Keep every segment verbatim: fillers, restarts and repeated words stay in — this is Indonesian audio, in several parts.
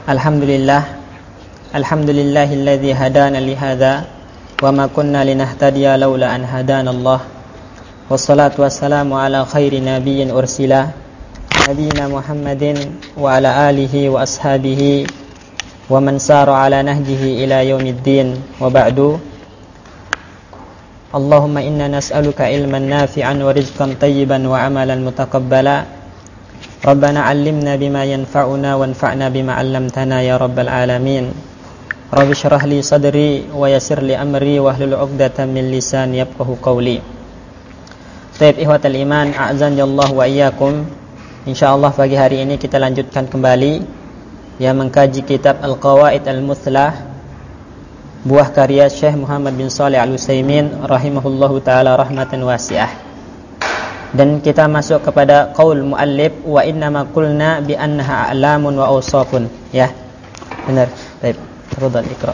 Alhamdulillah, alhamdulillahilladzi hadana li hadza wa ma kunna linahtadiya laula an hadana Allah. Wassalatu wassalamu ala khairi nabiyyin ursila nabiyina Muhammadin wa ala alihi wa ashabihi wa man sara ala nahjihi ila yaumiddin. Wa ba'du. Allahumma inna nas'aluka ilman nafi'an wa rizqan tayyiban wa amalan mutaqabbala. Rabbana 'allimna bima yanfa'una wanfa'na bima 'allamtana ya rabbal alamin. Rabbi shrah li sadri wa yassir li amri wahlul 'uqdatam min lisani yafqahu qawli. Taib ihwatal iman, a'zani Allah wa iyyakum. Insyaallah pagi hari ini kita lanjutkan kembali yang mengkaji kitab Al-Qawaid Al-Muthlah, buah karya Syekh Muhammad bin Shalih Al-Utsaimin rahimahullahu taala rahmatan wasi'ah. Dan kita masuk kepada qaul muallif wa inna ma qulna bi annaha a'lamun wa awsafun. Ya. Benar. Baik. Tafadhal iqra.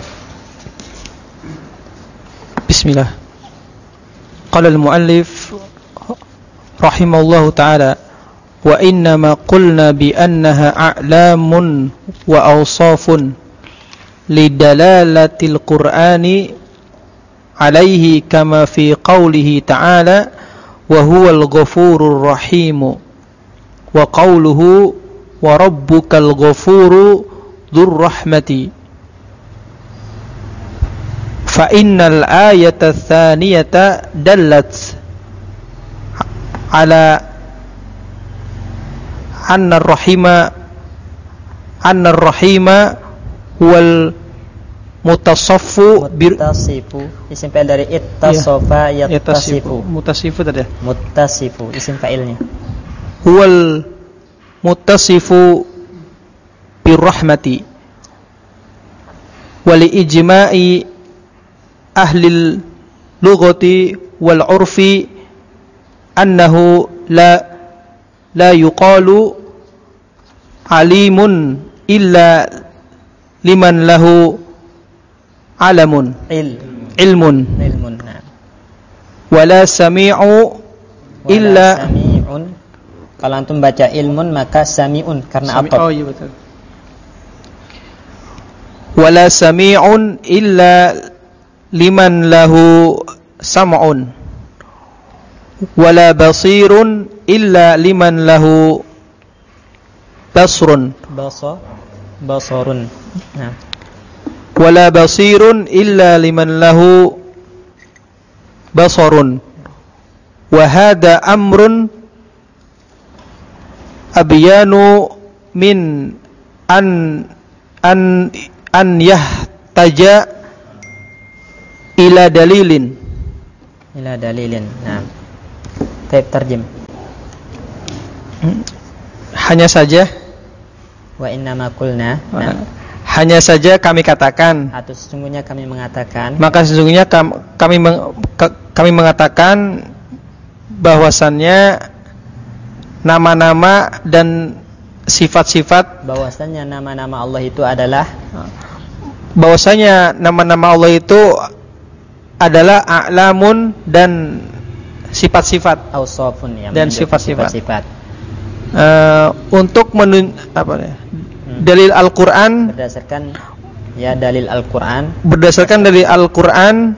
Bismillah. Qala al-muallif rahimahullahu ta'ala wa inna ma qulna bi annaha a'lamun wa awsafun lidalalatil qur'ani alaihi kama fi qawlihi ta'ala wa huwal ghafurur rahim wa qawluhu wa rabbukal ghafuru dzur rahmati. Fa innal ayata tsaniyata dallat ala anna ar-rahima anna ar-rahima wal mutasaffu muttasifu, isim fa'il dari ittasafa ya, yattasifu. Muttasifu tadi. Muttasifu isim fa'ilnya. Huwal muttasifu birrahmati wa li ijma'i ahli lughati wal 'urfi annahu la la yuqalu alimun illa liman lahu alamun Il. ilmun ilmun nah. wala sami'u illa sami'un. Kalau antum baca ilmun maka sami'un karena Sami, apa? oh iya betul. Wala sami'un illa liman lahu sam'un wala basirun illa liman lahu basrun Basa basarun. Nah. wala basirun illa liman lahu basarun wa hadha amrun abyanu min an an an yahtaja ila dalilin ila dalilin. Nah. Baik, tarjim. Hanya saja Wa inna ma qulna. Nah. Hanya saja kami katakan, Atau sesungguhnya kami mengatakan, maka sesungguhnya kami kami, meng, kami mengatakan bahwasannya nama-nama dan sifat-sifat, bahwasannya nama-nama Allah itu adalah bahwasanya nama-nama Allah itu adalah a'lamun dan sifat-sifat awsafun ya, dan sifat-sifat. sifat. Uh, untuk menun apa ya? Dalil Al-Qur'an Berdasarkan ya dalil Al-Qur'an, berdasarkan dari Al-Qur'an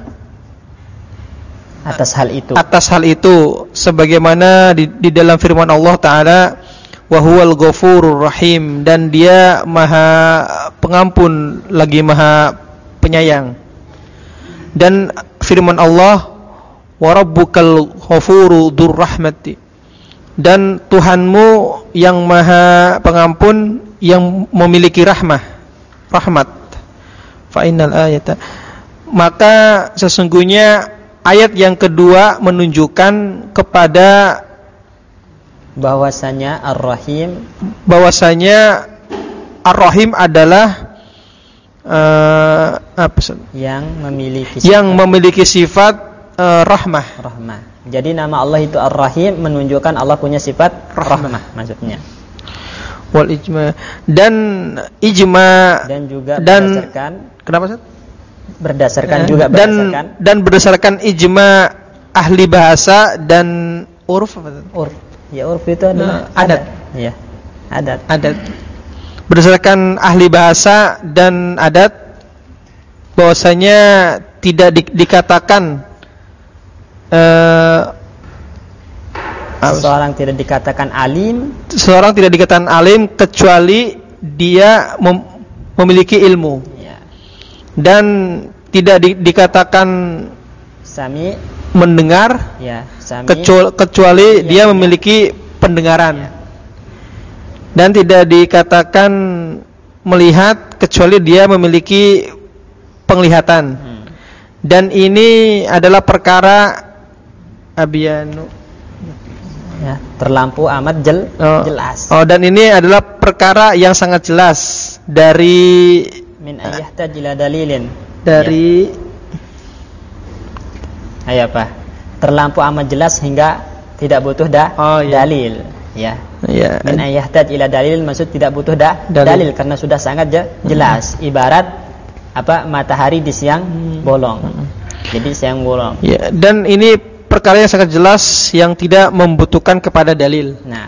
atas hal itu. Atas hal itu sebagaimana di, di dalam firman Allah Ta'ala, wa huwal ghafurur rahim, dan dia maha pengampun lagi maha penyayang. Dan firman Allah, wa rabbukal ghafuru dzur rahmati, dan Tuhanmu yang maha pengampun yang memiliki rahmah rahmat. Fa innal ayata, maka sesungguhnya ayat yang kedua menunjukkan kepada bahwasanya Ar-Rahim, bahwasanya Ar-Rahim adalah uh, apa yang memiliki sifat, yang memiliki sifat uh, rahmah. rahmah. Jadi nama Allah itu Ar-Rahim menunjukkan Allah punya sifat rahmah, rahmah maksudnya. Wal ijma, dan ijma, dan juga dan, berdasarkan kenapa Ustaz? Berdasarkan eh, juga dan, berdasarkan dan berdasarkan ijma ahli bahasa dan urf. Urf. Ya urf itu adalah nah, adat. Ya, adat. Adat. berdasarkan ahli bahasa dan adat bahwasanya tidak di, dikatakan uh, seorang tidak dikatakan alim, seorang tidak dikatakan alim kecuali dia mem, memiliki ilmu, ya. Dan tidak di, dikatakan sami, mendengar, ya, sami, kecuali, kecuali ya, dia ya. memiliki pendengaran, ya. Dan tidak dikatakan melihat kecuali dia memiliki penglihatan. Hmm. Dan ini adalah perkara abiyanu, ya, terlampau amat jel, oh. jelas. Oh, dan ini adalah perkara yang sangat jelas dari min ayyahtaj ila dalilin. Dari ya. Ayo apa? Terlampau amat jelas hingga tidak butuh dah oh, iya. dalil, ya. Ya. Min ayyahtaj ila dalil maksud tidak butuh dah dalil, dalil karena sudah sangat je, jelas. Hmm. Ibarat apa matahari di siang hmm. bolong. Hmm. Jadi siang bolong. Ya, dan ini perkara yang sangat jelas yang tidak membutuhkan kepada dalil. Nah.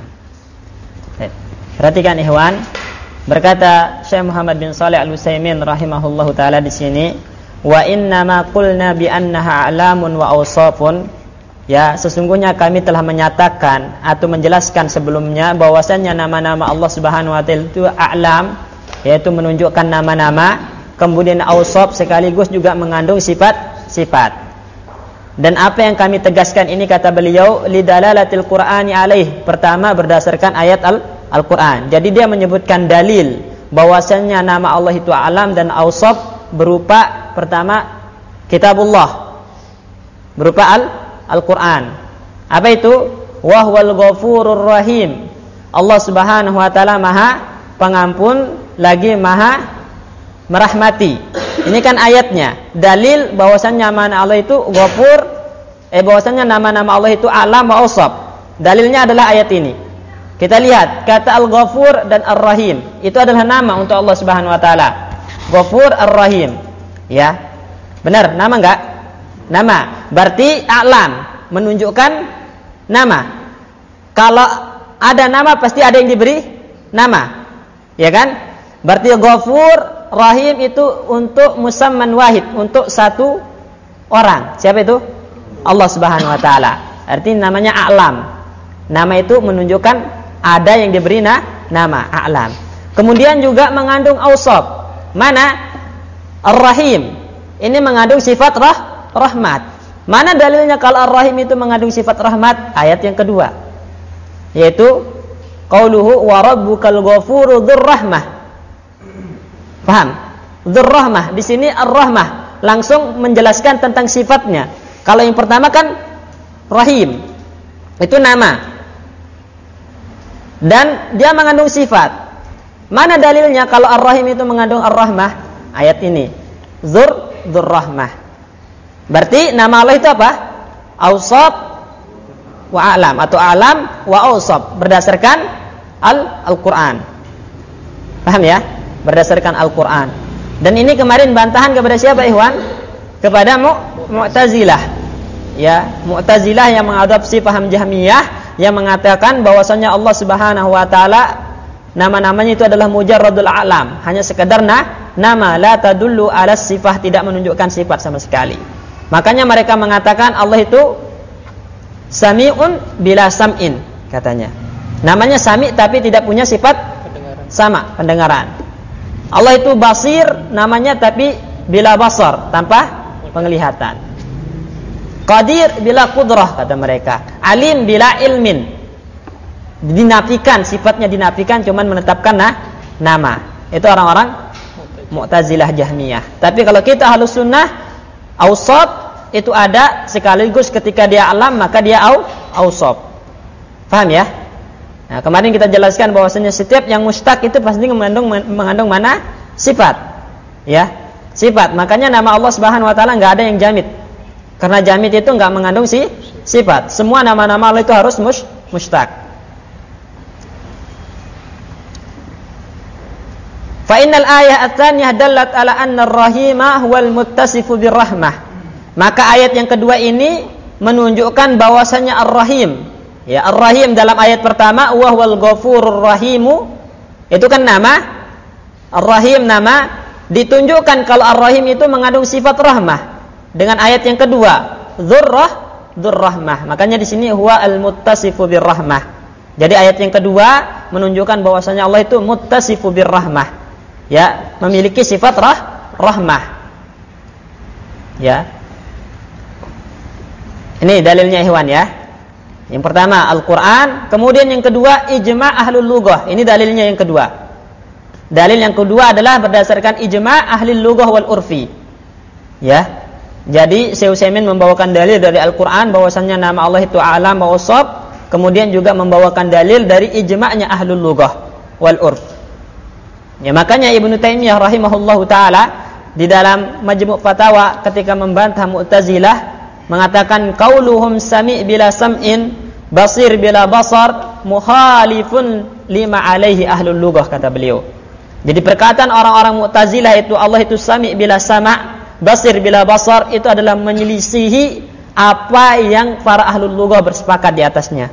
Perhatikan ikhwan, berkata Syekh Muhammad bin Shalih Al-Utsaimin rahimahullahu taala di sini, wa inna ma qulna bi annaha a'lamun wa awsafun. Ya, sesungguhnya kami telah menyatakan atau menjelaskan sebelumnya bahwasanya nama-nama Allah Subhanahu wa taala itu a'lam, yaitu menunjukkan nama-nama, kemudian awsaf sekaligus juga mengandung sifat-sifat. Dan apa yang kami tegaskan ini kata beliau lidalalatil Qur'ani alaih, pertama berdasarkan ayat al- Al-Qur'an. Jadi dia menyebutkan dalil bahwasanya nama Allah itu a'lam dan awsaf berupa pertama kitabullah, berupa al Al-Quran. Apa itu? Wahwal ghafurur rahim. Allah Subhanahu wa taala Maha Pengampun lagi Maha merahmati. Ini kan ayatnya. Dalil bahwasannya nama Allah itu Ghafur, eh bahwasannya nama-nama Allah itu Alam wa Awsaf. Dalilnya adalah ayat ini. Kita lihat kata Al-Ghafur dan Ar-Rahim. Itu adalah nama untuk Allah Subhanahu wa taala. Ghafur Ar-Rahim. Ya. Benar, nama enggak? Nama, berarti a'lam, menunjukkan nama. Kalau ada nama pasti ada yang diberi nama, ya kan? Berarti Ghafur, Rahim itu untuk musamman wahid, untuk satu orang. Siapa itu? Allah Subhanahu wa taala. Artinya namanya a'lam. Nama itu menunjukkan ada yang diberi na, nama, a'lam. Kemudian juga mengandung awsaf. Mana? Ar-Rahim. Ini mengandung sifat rah rahmat. Mana dalilnya kalau Ar-Rahim itu mengandung sifat rahmat? Ayat yang kedua, yaitu qauluhu wa rabbukal ghafuru dzurrahmah. Paham? Dzurrahmah di sini Ar-Rahmah langsung menjelaskan tentang sifatnya. Kalau yang pertama kan Rahim, itu nama. Dan dia mengandung sifat. Mana dalilnya kalau Ar-Rahim itu mengandung Ar-Rahmah? Ayat ini. Dzur dzurrahmah. Berarti nama Allah itu apa? Awsaf wa a'lam atau alam wa awsaf berdasarkan al Al-Qur'an. Paham ya? Berdasarkan Al-Qur'an. Dan ini kemarin bantahan kepada siapa, ikhwan? Kepada Mu Mu'tazilah. Ya, Mu'tazilah yang mengadopsi paham Jahmiyah yang mengatakan bahwasanya Allah Subhanahu wa taala nama-namanya itu adalah mujarradul a'lam, hanya sekedar na, nama, la tadullu ala sifah, tidak menunjukkan sifat sama sekali. Makanya mereka mengatakan Allah itu sami'un bila sam'in, katanya. Namanya sami tapi tidak punya sifat pendengaran. Sama, pendengaran. Allah itu basir, namanya tapi bila basar, tanpa penglihatan. Qadir bila qudrah, kata mereka. Alim bila ilmin. Dinafikan, sifatnya dinafikan, cuman menetapkan nah, nama. Itu orang-orang Mu'tazilah Jahmiyah. Tapi kalau kita Ahlus Sunnah, awsaf itu ada sekaligus ketika dia alam maka dia au awsaf. Paham ya? Nah, kemarin kita jelaskan bahwasanya setiap yang mustaq itu pasti mengandung mengandung mana? Sifat. Ya, sifat. Makanya nama Allah Subhanahu wa taala enggak ada yang jamid. Karena jamid itu enggak mengandung si sifat. Semua nama-nama Allah itu harus mus, mustaq. Fa innal ayat ats-tsaniyah dallat ala anna ar-rahima huwal muttasifu birrahmah. Maka ayat yang kedua ini menunjukkan bahwasanya Ar-Rahim. Ya, Ar-Rahim dalam ayat pertama wa huwal ghafurur rahimu itu kan nama, Ar-Rahim nama ditunjukkan kalau Ar-Rahim itu mengandung sifat rahmah dengan ayat yang kedua, Dzurrah, Dzurrahmah. Makanya di sini huwa al-muttasifu birrahmah. Jadi ayat yang kedua menunjukkan bahwasanya Allah itu muttasifu birrahmah. Ya, memiliki sifat rah, rahmah. Ya. Ini dalilnya ikhwan ya. Yang pertama Al-Qur'an, kemudian yang kedua ijma' ahlul lughah. Ini dalilnya yang kedua. Dalil yang kedua adalah berdasarkan ijma' ahli lughah wal urfi. Ya. Jadi Syekh Utsaimin membawakan dalil dari Al-Qur'an bahwasanya nama Allah itu A'lam wa Awsaf, kemudian juga membawakan dalil dari ijma'nya ahlul lughah wal urf. Ya, makanya Ibnu Taimiyah rahimahullahu taala di dalam Majmu' Fatawa ketika membantah Mu'tazilah mengatakan qauluhum sami' bila sam'in basir bila basar mukhalifun lima alaihi ahlul lughah, kata beliau. Jadi perkataan orang-orang Mu'tazilah itu Allah itu sami' bila sama', basir bila basar, itu adalah menyelisihi apa yang para ahlul lughah bersepakat di atasnya.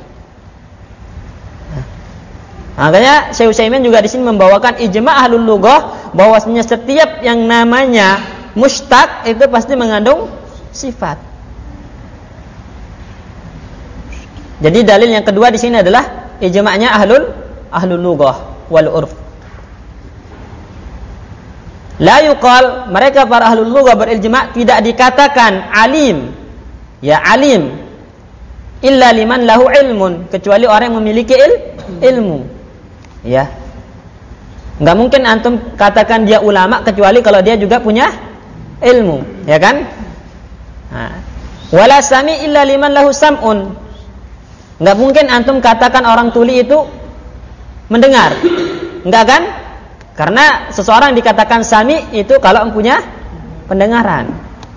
Makanya Syekh Utsaimin juga di sini membawakan ijma' ahlul lughah bahwasanya setiap yang namanya mushtaq itu pasti mengandung sifat. Jadi dalil yang kedua di sini adalah ijma'nya ahlul ahlul lughah wal urf. La yuqal, mereka para ahlul lughah berijma' tidak dikatakan alim. Ya alim illa liman lahu ilmun, kecuali orang yang memiliki il, ilmu. Ya. Enggak mungkin antum katakan dia ulama kecuali kalau dia juga punya ilmu, ya kan? Nah. Wala sami illa liman lahu sam'un. Enggak mungkin antum katakan orang tuli itu mendengar. Enggak kan? Karena seseorang dikatakan sami itu kalau punya pendengaran.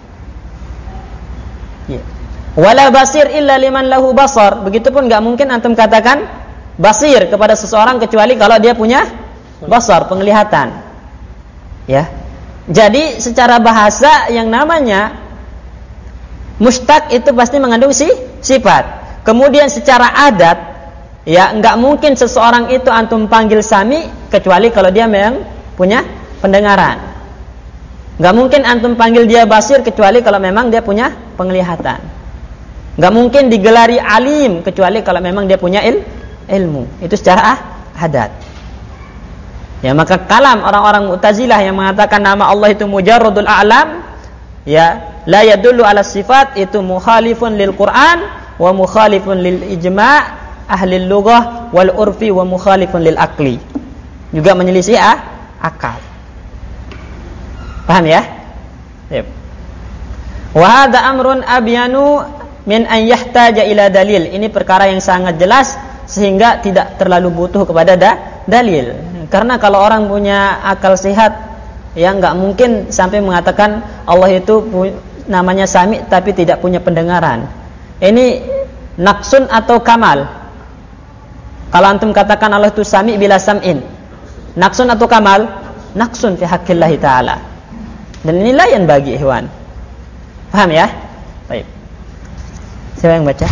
Ya. Wala basir illa liman lahu basar. Begitupun enggak mungkin antum katakan basir kepada seseorang kecuali kalau dia punya basar, penglihatan. Ya. Jadi secara bahasa yang namanya mushtaq itu pasti mengandung si sifat. Kemudian secara adat, ya enggak mungkin seseorang itu antum panggil sami kecuali kalau dia memang punya pendengaran. Enggak mungkin antum panggil dia basir kecuali kalau memang dia punya penglihatan. Enggak mungkin digelari alim kecuali kalau memang dia punya il, ilmu. Itu secara adat. Ya, maka kalam orang-orang Mu'tazilah yang mengatakan nama Allah itu mujarradul a'lam, ya, la yadullu ala sifat, itu mukhalifun lil Qur'an wa mukhalifun lil ijma' ahli lughah wal urfi wa mukhalifun lil aqli, juga menyelisih ah, akal. Paham ya? Yep. Wa hadza amrun abyanu min an yahtaja ila dalil. Ini perkara yang sangat jelas sehingga tidak terlalu butuh kepada da, dalil. Karena kalau orang punya akal sehat, ya enggak mungkin sampai mengatakan Allah itu namanya sami tapi tidak punya pendengaran. Ini naqsun atau kamal? Kalau antum katakan Allah itu sami bila sam'in, naqsun atau kamal? Naqsun fi haqqillah ta'ala. Dan ini layan bagi ikhwan. Paham ya? Baik. Siapa yang baca?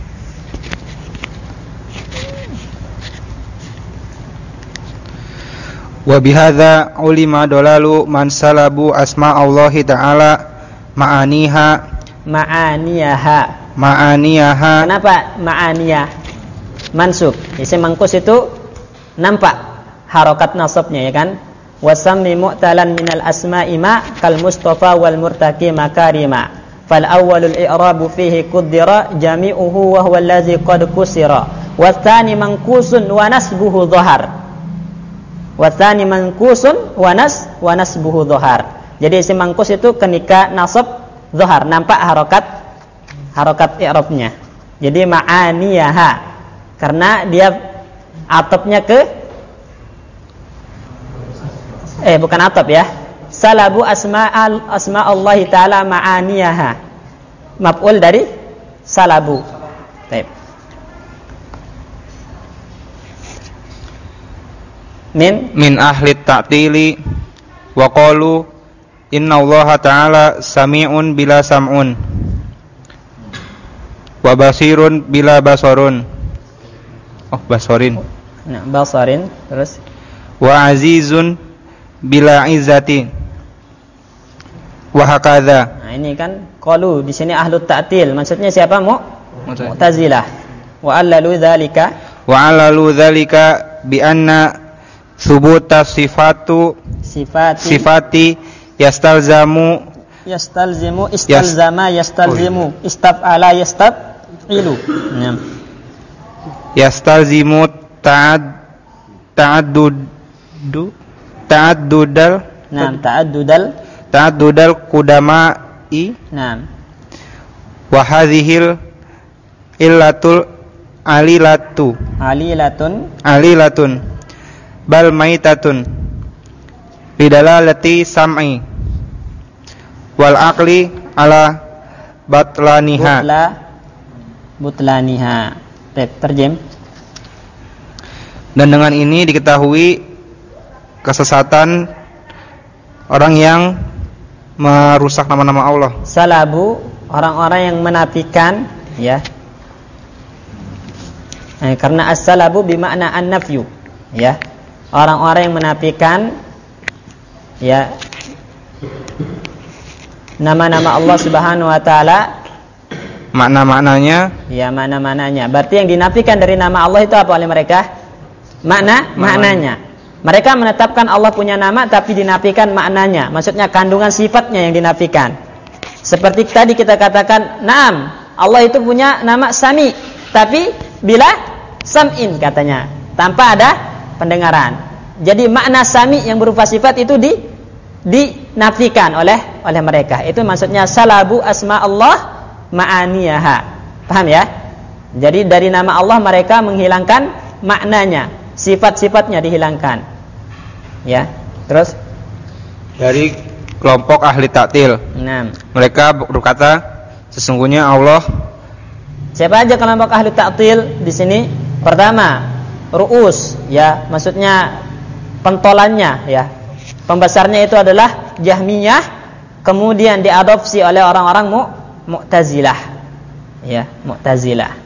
Wa bihadza ulima dalalu man salabu asma Allah ta'ala ma'aniha ma'aniyaha. Ma'aniyaha. Kenapa ma'aniyah? Mansub. Isim mangkus itu nampak harokat nasabnya, ya kan? Wasammi mu'talan minal asma'i ma kal mustafa wal murtaki makarima. Fal awwalul i'rabu fihi quddira jami'uhu wa huwa allazi qad kusira. Wa tsani mankusun wa nasbuhu dhahar. Wa tsani mankusun wa nas wa nasbuhu dhahar. Jadi isim mangkus itu ketika nasab dhahar, nampak harokat harokat i'rabnya. Jadi ma'aniyaha karena dia atopnya ke eh bukan atop ya. Salabu asma'al asma Allah taala ma'aniyaha. Maf'ul dari salabu. Baik. Min min ahli ta'tili wa qalu inna Allah ta'ala sami'un bila sam'un wa basirun bila basarun. Oh, basarin. Nah, basarin terus wa azizun bila izzati wa hakadha. Nah, ini kan qalu di sini ahlu ta'til. Maksudnya siapa? Mu? Mu'tazilah. Wa allalu dzalika wa allalu dzalika bi anna thubuta sifatu sifati sifati yastalzamu yastalzimu istalzama yastalzimu istaf'ala yastaf'ilu. Nah. Yastalzimu ta'ad ta'addudu ta'addudal nah ta'addudal ta'addudal qudama'i nah wa hadhil illatul alilatu alilatun alilatun bal maitatun lidalalati sam'i wal aqli ala batlaniha butla butlaniha. Terjem. Dan dengan ini diketahui kesesatan orang yang merusak nama-nama Allah. Salabu, orang-orang yang menafikan, ya. Eh, karena as-salabu bermakna an-nafyu, ya. Orang-orang yang menafikan, ya, nama-nama Allah Subhanahu wa taala. Makna-maknanya, ya makna-maknanya. Berarti yang dinafikan dari nama Allah itu apa oleh mereka? Makna, maknanya. Mereka menetapkan Allah punya nama tapi dinafikan maknanya. Maksudnya kandungan sifatnya yang dinafikan. Seperti tadi kita katakan, "Naam, Allah itu punya nama Sami." Tapi bila sam'in katanya, tanpa ada pendengaran. Jadi makna Sami yang berupa sifat itu di dinafikan oleh oleh mereka. Itu maksudnya salabu asma Allah ma'aniyaha. Paham ya? Jadi dari nama Allah mereka menghilangkan maknanya, sifat-sifatnya dihilangkan. Ya. Terus dari kelompok ahli ta'til. Nah, mereka berkata sesungguhnya Allah. Siapa aja kelompok ahli ta'til di sini? Pertama, ru'us, ya, maksudnya pentolannya, ya. Pembesarnya itu adalah Jahmiyah, kemudian diadopsi oleh orang-orang mu Mu'tazilah, ya, Mu'tazilah.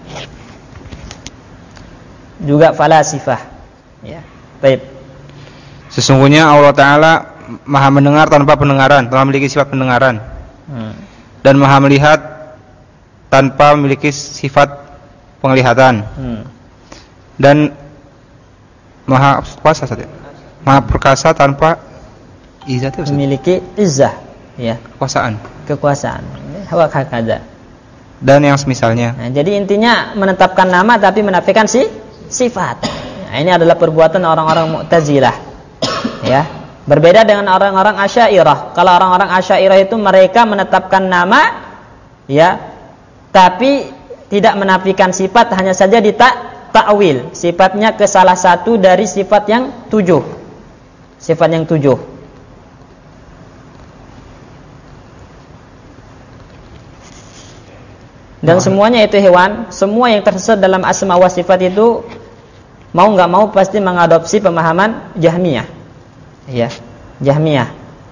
Juga falasifah, ya. Baik. Sesungguhnya Allah Ta'ala Maha mendengar tanpa pendengaran, telah memiliki sifat pendengaran, hmm. dan Maha melihat tanpa memiliki sifat penglihatan, hmm. dan Maha kuasa saja, Maha perkasa tanpa izzat, memiliki izzah, ya, kekuasaan, kekuasaan. Hawak hakada. Dan yang semisalnya. Nah, jadi intinya menetapkan nama tapi menafikan si sifat. Nah, ini adalah perbuatan orang-orang Mu'tazilah. Ya. Berbeda dengan orang-orang Asy'ariyah. Kalau orang-orang Asy'ariyah itu mereka menetapkan nama, ya, tapi tidak menafikan sifat, hanya saja dita ta'wil sifatnya ke salah satu dari sifat yang tujuh. Sifat yang tujuh. Dan semuanya itu hewan, semua yang tersesat dalam asma wa sifat itu mau enggak mau pasti mengadopsi pemahaman Jahmiyah. Ya, Jahmiyah.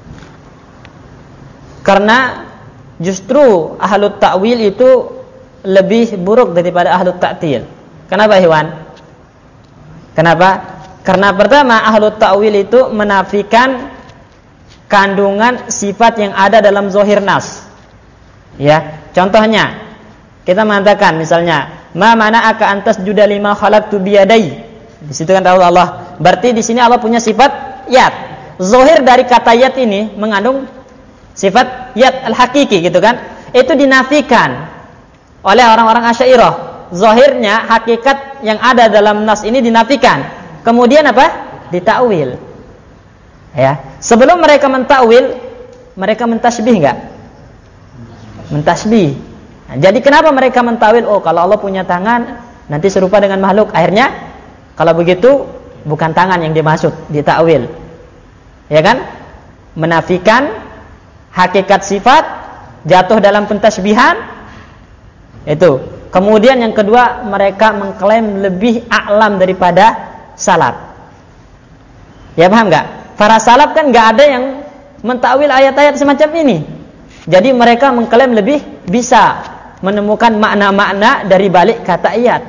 Karena justru ahlut ta'wil itu lebih buruk daripada ahlut ta'til. Kenapa hewan? Kenapa? Karena pertama ahlut ta'wil itu menafikan kandungan sifat yang ada dalam zahir nas. Ya, contohnya kita mengatakan misalnya, ma mana'aka antas juda lima khalaqtu biyadai. Di situ kan tahu Allah. Berarti di sini Allah punya sifat yad. Zahir dari kata yad ini mengandung sifat yad al-hakiki gitu kan. Itu dinafikan oleh orang-orang Asy'ariyah. Zahirnya hakikat yang ada dalam nas ini dinafikan. Kemudian apa? Ditakwil. Ya. Sebelum mereka mentakwil, mereka mentasbih enggak? Mentasbih. Nah, jadi kenapa mereka mentawil? Oh, kalau Allah punya tangan, nanti serupa dengan makhluk. Akhirnya, kalau begitu bukan tangan yang dimaksud, ditakwil. Ya kan? Menafikan hakikat sifat, jatuh dalam pentasbihan. Itu. Kemudian yang kedua, mereka mengklaim lebih a'lam daripada salaf. Ya paham enggak? Para salaf kan enggak ada yang mentakwil ayat-ayat semacam ini. Jadi mereka mengklaim lebih bisa menemukan makna-makna dari balik kata ayat,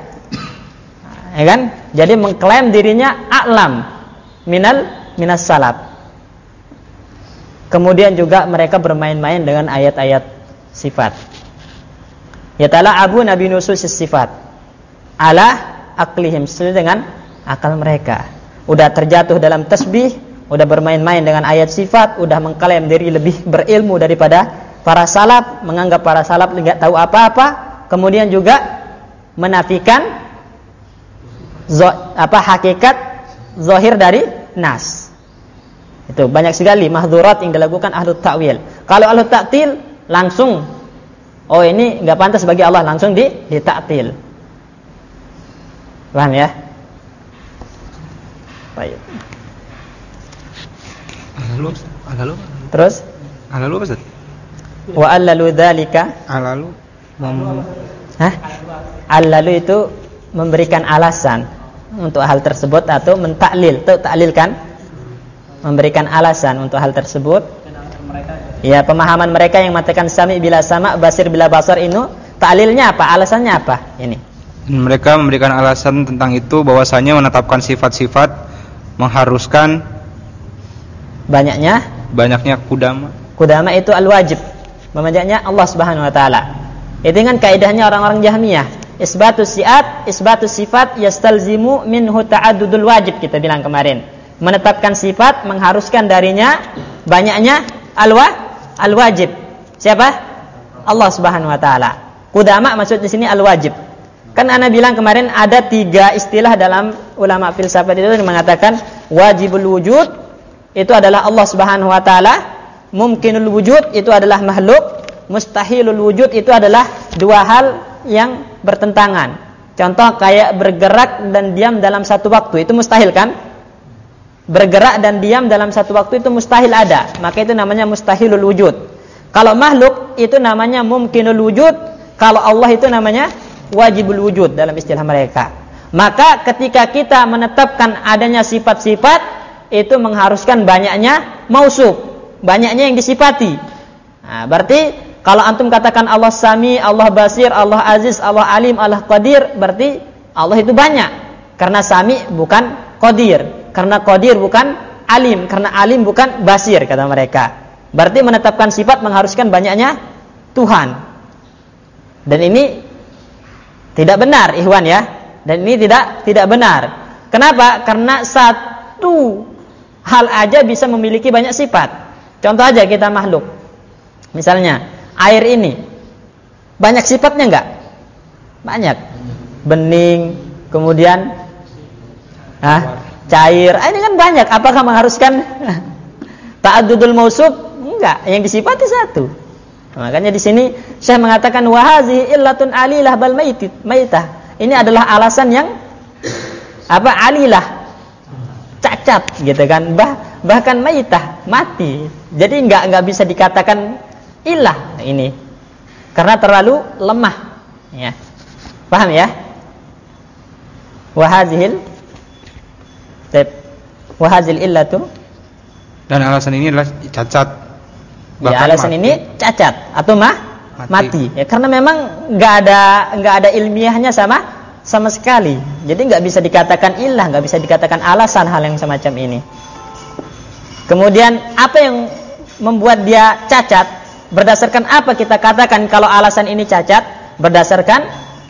ya kan? Jadi mengklaim dirinya a'lam minal minas salaf. Kemudian juga mereka bermain-main dengan ayat-ayat sifat. Yatala'abu nabi nusus sifat ala aklihim, sesuai dengan akal mereka. Udah terjatuh dalam tasbih, udah bermain-main dengan ayat sifat, udah mengklaim diri lebih berilmu daripada para salaf, menganggap para salaf enggak tahu apa-apa, kemudian juga menafikan zo, apa hakikat zahir dari nas. Itu banyak sekali mahdzurat yang dilakukan ahlu ta'wil. Kalau ahlu ta'til langsung, oh ini enggak pantas bagi Allah, langsung di ditaktil. Paham ya? Baik. Alalu, alalu. Terus? Alalu apa Ustaz? Wa allalu dzalika. Alalu. Mem... Hah? Allalu itu memberikan alasan untuk hal tersebut atau mentaklil. Itu taklil kan? Memberikan alasan untuk hal tersebut. Ya, pemahaman mereka yang mengatakan sami bila sama, basir bila basar ini, taklilnya apa? Alasannya apa? Ini. Mereka memberikan alasan tentang itu bahwasanya menetapkan sifat-sifat mengharuskan banyaknya banyaknya kudama. Kudama itu al-wajib, memanjatnya Allah Subhanahu wa taala. Itu kan kaidahnya orang-orang Jahmiyah. Isbatus siat, isbatus sifat yastalzimu minhu ta'addudul wajib, kita bilang kemarin. Menetapkan sifat mengharuskan darinya banyaknya alwa al-wajib. Siapa? Allah Subhanahu wa taala. Kudama maksud di sini al-wajib. Kan ana bilang kemarin ada tiga istilah dalam ulama filsafat itu yang mengatakan wajibul wujud itu adalah Allah Subhanahu wa taala, mumkinul wujud itu adalah makhluk, mustahilul wujud itu adalah dua hal yang bertentangan. Contoh kayak bergerak dan diam dalam satu waktu, itu mustahil kan? Bergerak dan diam dalam satu waktu itu mustahil ada, maka itu namanya mustahilul wujud. Kalau makhluk itu namanya mumkinul wujud, kalau Allah itu namanya wajibul wujud dalam istilah mereka. Maka ketika kita menetapkan adanya sifat-sifat, itu mengharuskan banyaknya mausuf, banyaknya yang disifati. Nah, berarti kalau antum katakan Allah Sami, Allah Basir, Allah Aziz, Allah Alim, Allah Qadir, berarti Allah itu banyak. Karena Sami bukan Qadir, karena Qadir bukan Alim, karena Alim bukan Basir, kata mereka. Berarti menetapkan sifat mengharuskan banyaknya Tuhan. Dan ini tidak benar, ikhwan ya. Dan ini tidak tidak benar. Kenapa? Karena satu hal aja bisa memiliki banyak sifat. Contoh aja kita makhluk. Misalnya, air ini banyak sifatnya enggak? Banyak. Bening, kemudian ah, cair. Ah, ini kan banyak. Apakah mengharuskan ta'addudul mausuf? Enggak, yang disifati satu. Makanya di sini saya mengatakan wahazi illatun alilah bal maitit maitah. Ini adalah alasan yang apa? Alilah, cacat gitu kan. Bah, bahkan maitah, mati. Jadi enggak enggak bisa dikatakan ilah ini. Karena terlalu lemah, ya. Paham ya? Wahazil tep wahazil illatu, dan alasan ini adalah cacat. Bahkan ya, alasan mati. Ini cacat atau mah mati. mati. Ya, karena memang nggak ada nggak ada ilmiahnya sama sama sekali. Jadi nggak bisa dikatakan ilah, nggak bisa dikatakan alasan hal yang semacam ini. Kemudian apa yang membuat dia cacat? Berdasarkan apa kita katakan kalau alasan ini cacat? Berdasarkan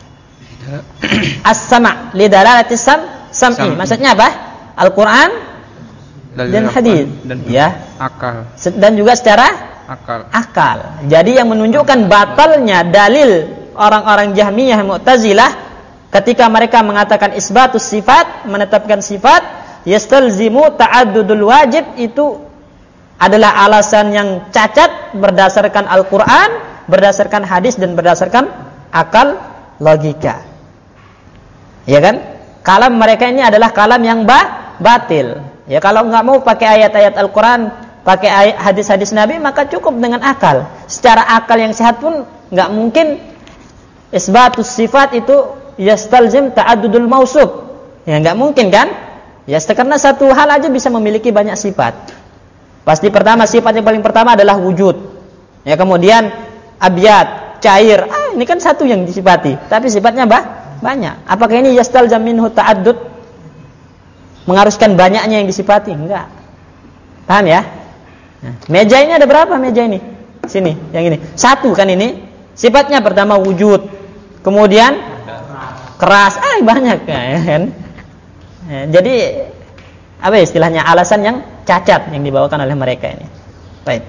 as-sama' lidalalati sam sam'i. Maksudnya apa? Al-Qur'an dan hadis. Dan ya, akal. Dan juga secara akal. Akal. Jadi yang menunjukkan batalnya dalil orang-orang Jahmiyah Mu'tazilah ketika mereka mengatakan isbatus sifat, menetapkan sifat, yastalzimu ta'addudul wajib, itu adalah alasan yang cacat berdasarkan Al-Qur'an, berdasarkan hadis dan berdasarkan akal logika. Ya kan? Kalam mereka ini adalah kalam yang ba- batil. Ya, kalau enggak mau pakai ayat-ayat Al-Qur'an, pakai hadis-hadis Nabi, maka cukup dengan akal. Secara akal yang sehat pun nggak mungkin isbatus sifat itu yastalzim ta'addudul mausuf. Ya nggak mungkin kan? Ya, karena satu hal aja bisa memiliki banyak sifat. Pasti pertama, sifat yang paling pertama adalah wujud. Ya, kemudian abyad, cair. Ah, ini kan satu yang disifati, tapi sifatnya bah, banyak. Apakah ini yastalzam minhu ta'addud? Mengharuskan banyaknya yang disifati? Enggak. Paham ya? Nah, meja ini ada berapa meja ini? Sini, yang ini. Satu kan ini. Sifatnya pertama wujud. Kemudian keras. Ah, banyak kan. Nah, jadi apa ya istilahnya? Alasan yang cacat yang dibawakan oleh mereka ini. Baik.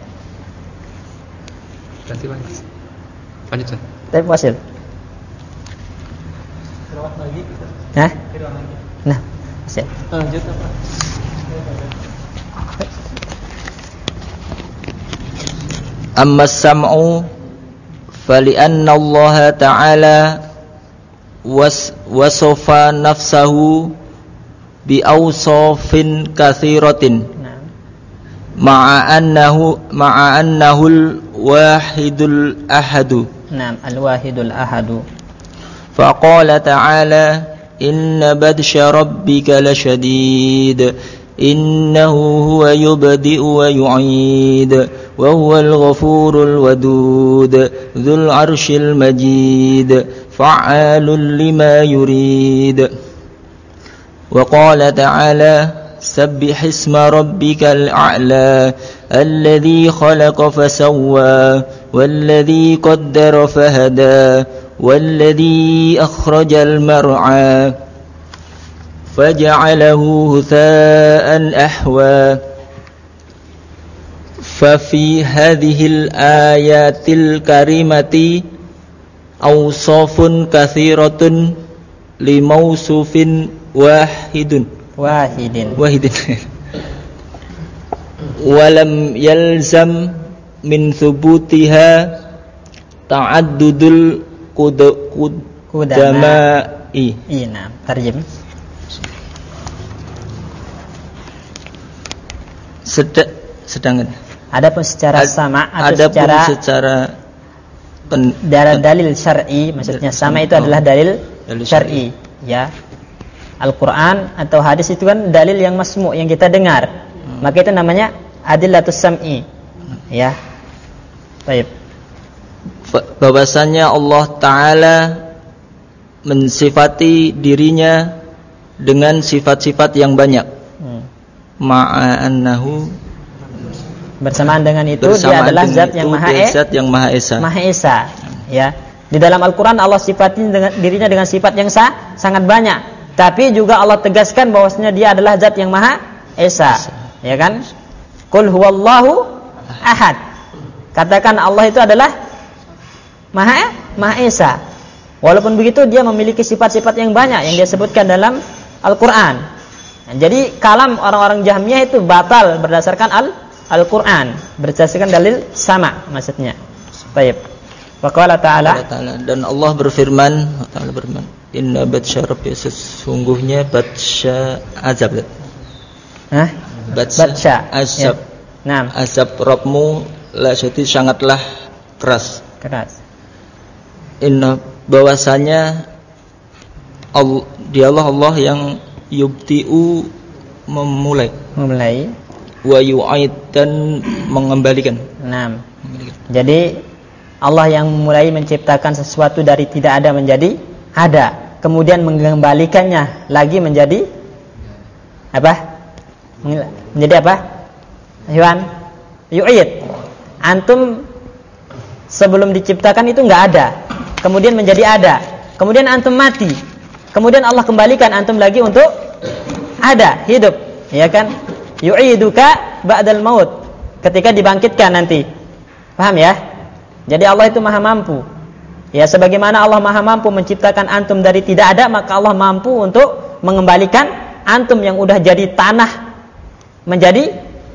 Ganti lagi. Lanjut. Tapi wasil. Hah? Nah, wasil. Lanjut apa? Amma as-sam'u fali'anna Allah ta'ala was wasafa nafsahu bi awsafin katsiratin ma'a annahu ma'a annahu al-wahidul ahadu. Naam, al-wahidul ahadu. Faqala ta'ala inna badsha rabbika lasyadid innahu huwa yubdi'u wa yu'id wa huwal ghafurul wadud dzul arsyil majid fa'alul lima yurid. Wa qala ta'ala sabbih isma rabbikal a'la alladhi khalaqa fasawwa walladhi qaddara fahada walladhi akhrajal mar'a faja'alahu hutha'an ahwa. Fafi hadhil ayatil karimati awsafun katsiratun limausufin wahidun wahidin wahidin walam yalzam min thubutiha ta'addudul qudama'i. Iya, tarjim. Sed- sedangkan adapun secara ad, sama atau adapun secara secara pen, dari dalil syar'i, maksudnya sama itu oh, adalah dalil, dalil syar'i, ya. Al-Qur'an atau hadis itu kan dalil yang masmu' yang kita dengar. Hmm. Maka itu namanya adillatus sam'i. Hmm. Ya. Baik. Bahwasanya Allah Ta'ala mensifati dirinya dengan sifat-sifat yang banyak. Hmm. Ma'annahu bersamaan dengan itu bersamaan dia adalah zat yang maha e, zat yang maha esa. Maha esa. Ya. Di dalam Al-Qur'an Allah sifatin dengan dirinya dengan sifat yang sah, sangat banyak. Tapi juga Allah tegaskan bahwasanya dia adalah zat yang maha esa. esa. Ya kan? Qul huwallahu ahad. Katakan Allah itu adalah maha maha esa. Walaupun begitu dia memiliki sifat-sifat yang banyak yang dia sebutkan dalam Al-Qur'an. Nah, jadi kalam orang-orang Jahmiyah itu batal berdasarkan Al Al-Qur'an, berdasarkan dalil sama maksudnya. Baik. Wa qala ta'ala, dan Allah berfirman, Allah Ta'ala berfirman, inna batsya rabbika sesungguhnya batsya azab. Hah? Batsya azab. Ya. Naam. Azab Rabbmu la syadid sangatlah keras. Keras. Inna bahwasanya Allah, dia Allah Allah yang yubti'u memulai. Memulai. Wa yu'id dan mengembalikan. Nah, jadi Allah yang mulai menciptakan sesuatu dari tidak ada menjadi ada, kemudian mengembalikannya lagi menjadi apa? Menjadi apa? Hewan yu'id. Antum sebelum diciptakan itu enggak ada, kemudian menjadi ada, kemudian antum mati, kemudian Allah kembalikan antum lagi untuk ada, hidup, ya kan? Yu'iduka ba'dal maut, ketika dibangkitkan nanti. Paham ya? Jadi Allah itu maha mampu. Ya, sebagaimana Allah maha mampu menciptakan antum dari tidak ada, maka Allah mampu untuk mengembalikan antum yang udah jadi tanah menjadi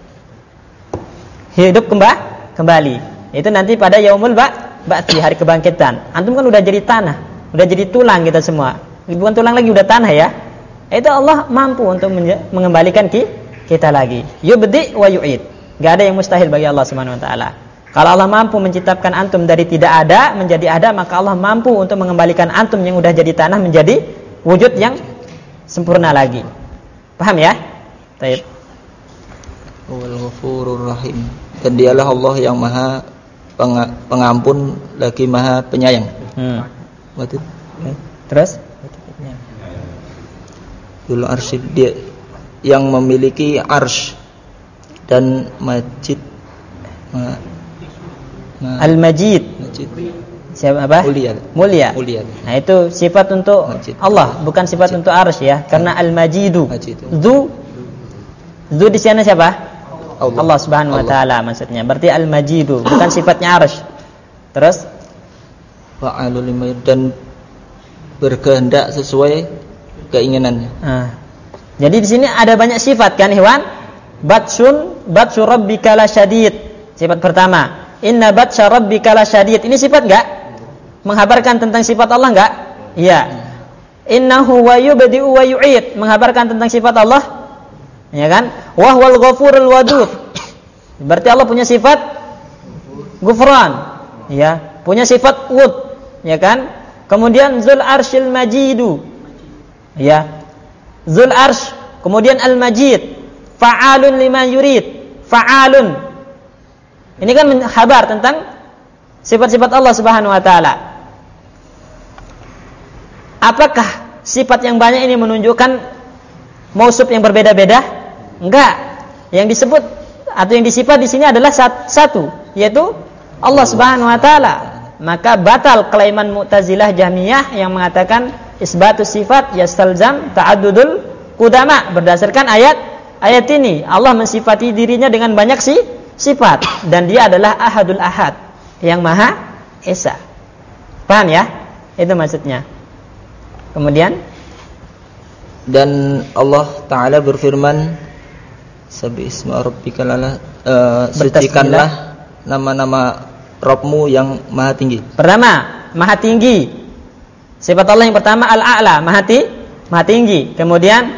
hidup kembali. kembali. Itu nanti pada yaumul ba'ts, hari kebangkitan. Antum kan udah jadi tanah, udah jadi tulang kita semua. Bukan tulang lagi, udah tanah ya. Itu Allah mampu untuk mengembalikan kita kita lagi. Yubdi wa yu'id. Enggak ada yang mustahil bagi Allah Subhanahu wa taala. Kalau Allah mampu menciptakan antum dari tidak ada menjadi ada, maka Allah mampu untuk mengembalikan antum yang udah jadi tanah menjadi wujud yang sempurna lagi. Paham ya? Baik. Wal ghafurur rahim. Dan dialah Allah yang maha pengampun lagi maha penyayang. Hmm. Waktu terus Dulu arsyid dia yang memiliki arsh dan majid Ma, ma, Al-Majid. Majid. Siapa apa? Mulia. Mulia. Mulia. Nah, itu sifat untuk Majid. Allah, bukan sifat Majid. untuk arsy ya. Karena Al-Majidu. Majid. Zu Zu di sana siapa? Allah, Allah Subhanahu wa taala maksudnya. Berarti Al-Majidu, bukan sifatnya arsy. Terus Fa'alul lima dan berkehendak sesuai keinginannya. nah, jadi di sini ada banyak sifat kan, Ikhwan? Batsun batsu rabbika lasyadid. Sifat pertama, inna batsya rabbika lasyadid. Ini sifat enggak? Menghabarkan tentang sifat Allah enggak? Iya. Innahu wa yubdi'u wa yu'id, menghabarkan tentang sifat Allah. Ya kan? Wa huwal ghafurul wadud. Berarti Allah punya sifat Ghufran. Ya, punya sifat wud, ya kan? Kemudian Zul Arsyil Majidu. Ya. Zul Arsy, kemudian Al-Majid. Fa'alun lima yurid. Fa'alun. Ini kan kabar tentang sifat-sifat Allah Subhanahu wa taala. Apakah sifat yang banyak ini menunjukkan mausuf yang berbeda-beda? Enggak. Yang disebut atau yang disifat di sini adalah satu, yaitu Allah Subhanahu wa taala. Maka batal kelaiman Mu'tazilah Jahmiyah yang mengatakan isbatus sifat yastalzam ta'addudul qudama, berdasarkan ayat ayat ini Allah mensifati dirinya dengan banyak si sifat dan dia adalah Ahadul Ahad, yang Maha Esa. Paham ya? Itu maksudnya. Kemudian dan Allah Ta'ala berfirman Sabi isma rabbikal ala, uh, sucikanlah nama-nama Rabbmu yang maha tinggi. Pertama, maha tinggi. Sifat Allah yang pertama Al-A'la, maha tinggi, maha tinggi. Kemudian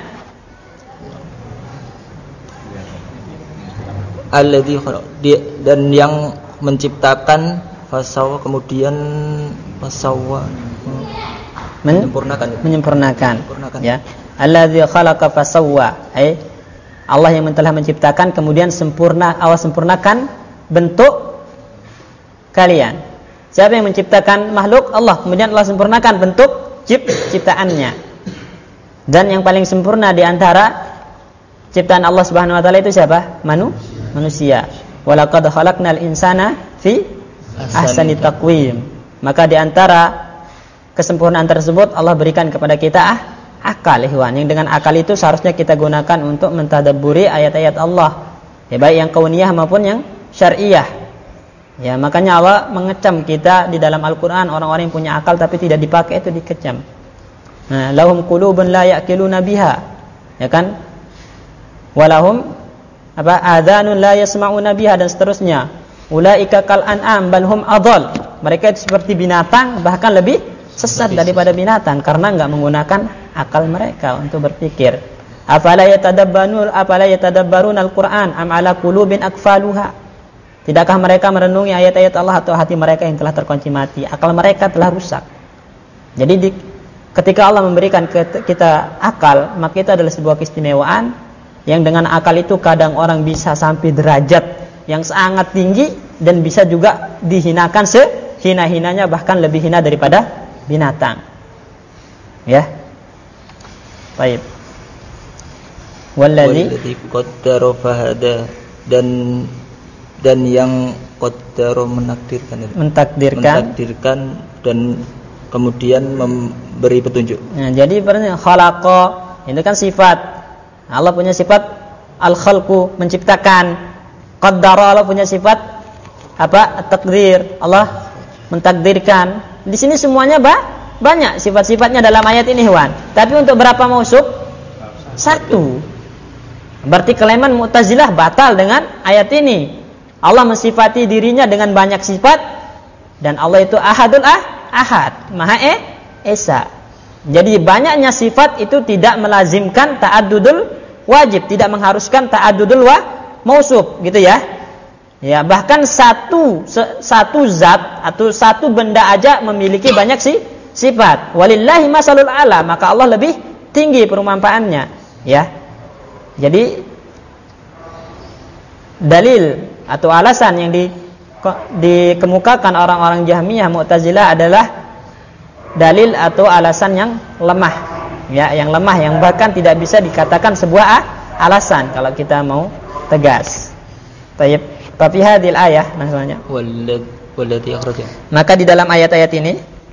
alladzi khalaq, dan yang menciptakan fasawa, kemudian fasawa menyempurnakan menyempurnakan, menyempurnakan. Ya. Alladzi khalaqa fasawwa, eh Allah yang telah menciptakan kemudian sempurna, Allah sempurnakan bentuk kalian. Siapa yang menciptakan makhluk? Allah. Kemudian Allah sempurnakan bentuk cip, ciptaannya. Dan yang paling sempurna di antara ciptaan Allah Subhanahu wa taala itu siapa? Manu, manusia. Walaqad khalaqnal insana fi ahsani taqwim. Maka di antara kesempurnaan tersebut Allah berikan kepada kita ah, akal, ikhwan. Yang dengan akal itu seharusnya kita gunakan untuk mentadabburi ayat-ayat Allah. Ya, baik yang kauniyah maupun yang syar'iyah. Ya, makanya Allah mengecam kita di dalam Al-Qur'an, orang-orang yang punya akal tapi tidak dipakai itu dikecam. Nah, lahum qulubun la ya'qiluna biha. Ya kan? Walahum apa? Adhanun la yasma'una biha, dan seterusnya. Ulaika kal an'am bal hum adall. Mereka itu seperti binatang, bahkan lebih sesat daripada binatang karena enggak menggunakan akal mereka untuk berpikir. Afala yatadabbarun afala yatadabbarun al-Qur'an am ala qulubin aqfaluha. Tidakkah mereka merenungi ayat-ayat Allah atau hati mereka yang telah terkunci mati? Akal mereka telah rusak. Jadi di, ketika Allah memberikan ke, kita akal, maka itu adalah sebuah keistimewaan yang dengan akal itu kadang orang bisa sampai derajat yang sangat tinggi dan bisa juga dihinakan sehina-hinanya, bahkan lebih hina daripada binatang. Ya. Baik. Wallazi qaddara fahada, dan dan yang qaddara menakdirkan mentakdirkan mentakdirkan dan kemudian memberi petunjuk. Nah, jadi berarti khalaqa itu kan sifat. Allah punya sifat al-khalqu, menciptakan. Qaddara, Allah punya sifat apa? At-taqdir. Allah mentakdirkan. Di sini semuanya bah, banyak sifat-sifatnya dalam ayat ini, Wan. Tapi untuk berapa mausuf? Satu. Berarti kelaiman Mu'tazilah batal dengan ayat ini. Allah mensifati dirinya dengan banyak sifat dan Allah itu Ahadul ah, Ahad, Maha e, Esa. Jadi banyaknya sifat itu tidak melazimkan ta'addudul wajib, tidak mengharuskan ta'addudul wa mausuf, gitu ya. Ya, bahkan satu satu zat atau satu benda aja memiliki banyak sih sifat. Walillahi masalul a'la, maka Allah lebih tinggi perumpamaannya, ya. Jadi dalil atau alasan yang di, dikemukakan orang-orang Jahmiyah Mu'tazilah adalah dalil atau alasan yang lemah, ya, yang lemah, yang bahkan tidak bisa dikatakan sebuah alasan kalau kita mau tegas. Baik. Tapi hadil ayah maksudnya. Walad walati akhraja. Maka di dalam ayat-ayat ini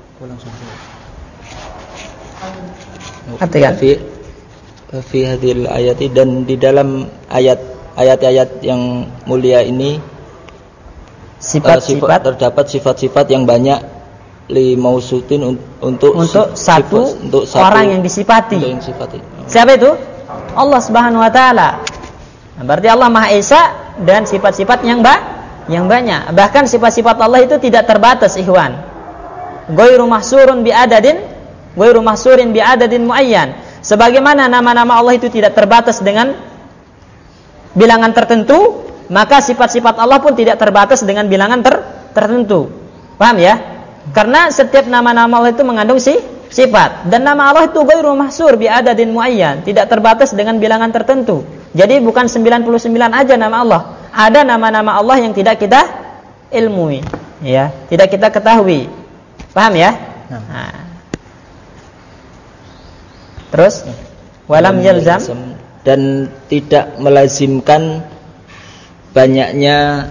artikan fi fi hadil ayati, dan di dalam ayat ayat-ayat yang mulia ini sifat-sifat uh, terdapat sifat-sifat yang banyak li mausutin untuk untuk satu, sifat, untuk satu orang yang disifati. Yang sifati. Siapa itu? Allah Subhanahu wa taala. Nah, berarti Allah Maha Esa dan sifat-sifat yang ba yang banyak. Bahkan sifat-sifat Allah itu tidak terbatas, ikhwan. Ghairu mahsurun bi adadin, ghairu mahsurin bi adadin muayyan. Sebagaimana nama-nama Allah itu tidak terbatas dengan bilangan tertentu, maka sifat-sifat Allah pun tidak terbatas dengan bilangan ter tertentu. Paham ya? Karena setiap nama-nama Allah itu mengandung si sifat, dan nama Allah itu ghairu mahsur bi adadin muayyan, tidak terbatas dengan bilangan tertentu. Jadi bukan sembilan puluh sembilan aja nama Allah. Ada nama-nama Allah yang tidak kita ilmui, ya, tidak kita ketahui. Paham ya? Nah. Terus walam yalzam, dan tidak melazimkan banyaknya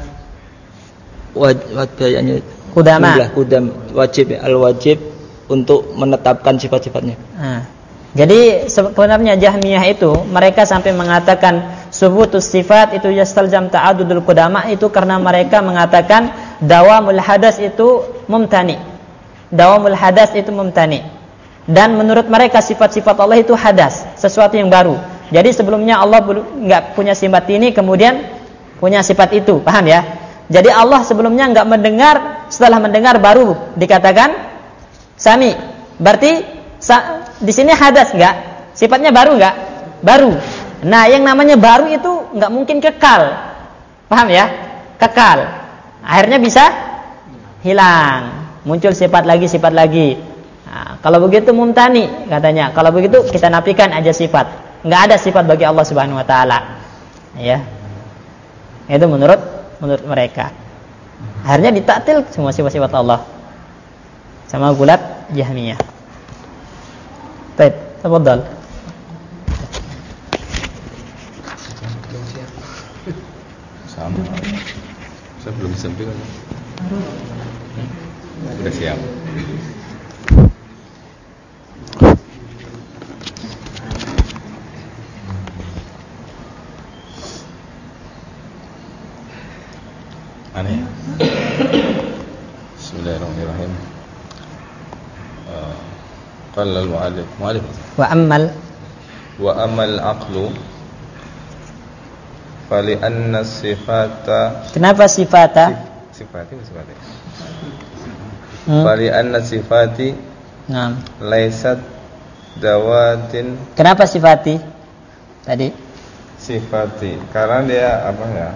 wajibnya kudama, jumlah kudam wajib al-wajib untuk menetapkan sifat-sifatnya. Nah, jadi sebenarnya Jahmiyah itu mereka sampai mengatakan subutus sifat itu yastalzam ta'adudul qudama, itu karena mereka mengatakan dawamul hadas itu mumtani. Dawamul hadas itu mumtani. Dan menurut mereka sifat-sifat Allah itu hadas, sesuatu yang baru. Jadi sebelumnya Allah enggak punya sifat ini, kemudian punya sifat itu. Paham ya? Jadi Allah sebelumnya enggak mendengar, setelah mendengar baru dikatakan sami. Berarti di sini hadas enggak? Sifatnya baru enggak? Baru. Nah, yang namanya baru itu enggak mungkin kekal. Paham ya? Kekal. Akhirnya bisa hilang. Muncul sifat lagi, sifat lagi. Nah, kalau begitu mumtani katanya. Kalau begitu kita nafikan aja sifat. Enggak ada sifat bagi Allah Subhanahu wa taala. Ya. Itu menurut menurut mereka. Akhirnya ditaktil semua sifat-sifat Allah. Sama gulat Jahmiyah. Baik, tafadhal. Sama. Saya belum sampaikan. Sudah siap. Aneh. Bismillahirrahmanirrahim. Uh, qala al-mu'allif mu'allif Wa ammal wa amal aqlu fali anna sifata. Kenapa sifata? Sifati sifati. Hmm. Fali anna sifati Naam. laisat dawatin. Kenapa sifati? Tadi Sifati karena dia apa ya?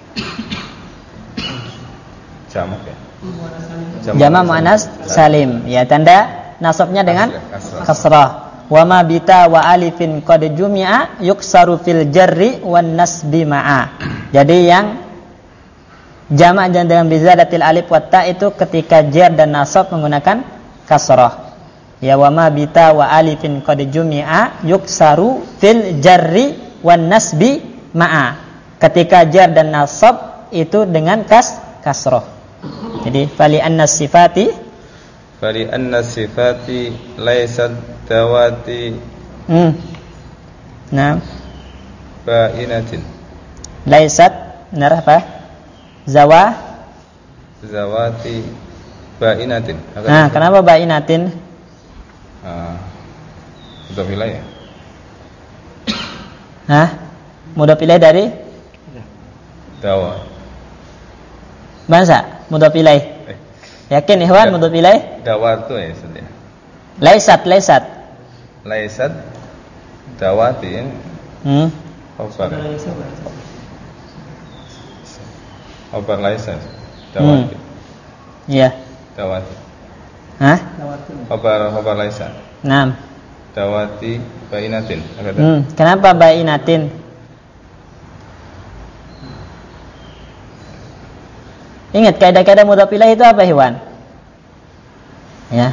Jamak ya. Jamak muannas salim. Ya, tanda nasabnya dengan kasrah. Wa ma bita wa alifin qad jumi'a yuksaru fil jarri wan nasbi ma'a. Jadi yang jamak dengan bizadatil alif wa ta itu ketika jar dan nasab menggunakan kasrah. Ya, wa ma bita wa alifin qad jumi'a yuksaru fil jarri wan nasbi ma'a. Ketika jar dan nasab itu dengan kas kasrah. Jadi fali anna sifati fali anna sifati laisat dawati. Hmm. Nah, bainatin. Laisat benar apa? Zawa zawati bainatin. Nah, kenapa bainatin? Ah. Sudah wilayah. Hah? Mudah pilih dari Dawa. bahasa mudah pilih. Eh. Yakin ikhwan mudah pilih? Dawa itu ya sudah. Laisat, laisat. Laisat dawati. Hmm. Obar. Obar laisat dawati. Iya. Dawati. Hah? Obar obar laisat. Naam. Dawati bainatin. Hmm. Kenapa bainatin? Ingat kaidah-kaidah mudhaf ilaih itu apa, Iwan? Ya.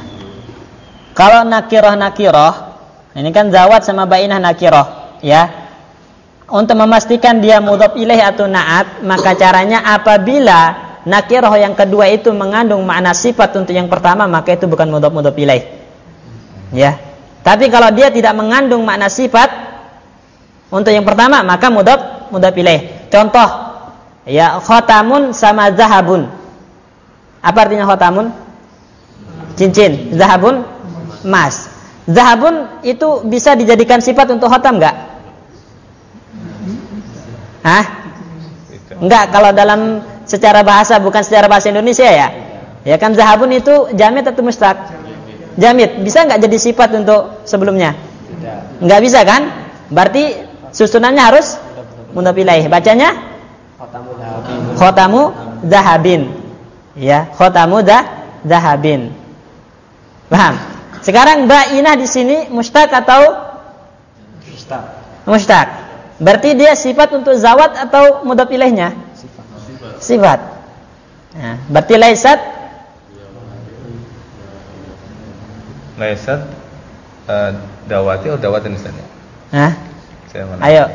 Kalau nakirah nakirah, ini kan zawat sama bainah nakirah, ya. Untuk memastikan dia mudhaf ilaih atau na'at, maka caranya apabila nakirah yang kedua itu mengandung makna sifat untuk yang pertama, maka itu bukan mudhaf mudhaf ilaih. Ya. Tapi kalau dia tidak mengandung makna sifat untuk yang pertama, maka mudhaf mudhaf ilaih. Contoh, ya, khatamun sama zahabun. Apa artinya khatamun? Cincin. Zahabun emas. Zahabun itu bisa dijadikan sifat untuk khatam enggak? Hah? Enggak, kalau dalam secara bahasa, bukan secara bahasa Indonesia ya. Ya kan, zahabun itu jamid atau mustaq? Jamid. Bisa enggak jadi sifat untuk sebelumnya? Tidak. Enggak bisa kan? Berarti susunannya harus mudhaf ilaih. Bacanya khotamu zahabin. Ya, khotamu zahabin. Paham? Sekarang ba'inah di sini mustaq atau mustaq? Mustaq. Berarti dia sifat untuk zawat atau mudhaf ilaihnya? Sifat. Sifat. Nah, berarti laisat laisat uh, dawati atau dawatin misalnya. Hah? Ayo.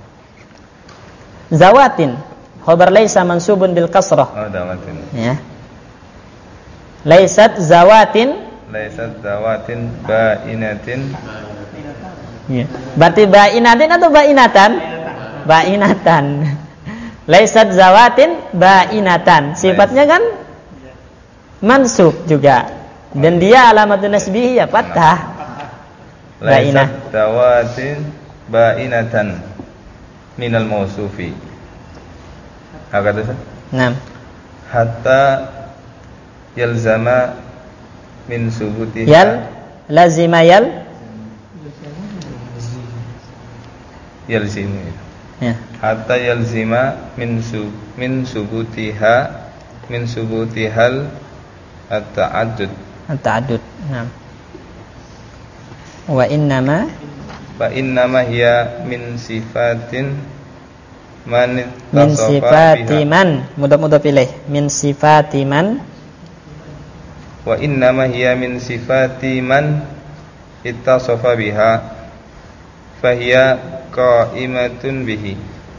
Zawatin. Khabar laisa mansubun bil kasrah. Oh, dawatin. Ya. Laisat zawatin. Laisat zawatin ba'inatin. Ya. Berarti ba'inatin atau ba'inatan? Ba'inatan. Laisat zawatin ba'inatan. Sifatnya kan mansub juga. Dan dia alamatun nasbihi ya fathah. Ba'inah. Laisat zawatin ba'inatan minal mausufi. Apa kata Ustaz? Naam. Hatta yalzama min subutiha. Yal lazima yal yalzimi. Ya. Hatta yalzima min sub min subutiha min subutihal at-ta'addud. At-ta'addud. Naam. Wa innama wa innama hiya min sifatin man min sifati man mudhaf-mudhaf ilaih min sifati man wa innama hiya min sifati man ittasafa biha fahiya qa'imatun bihi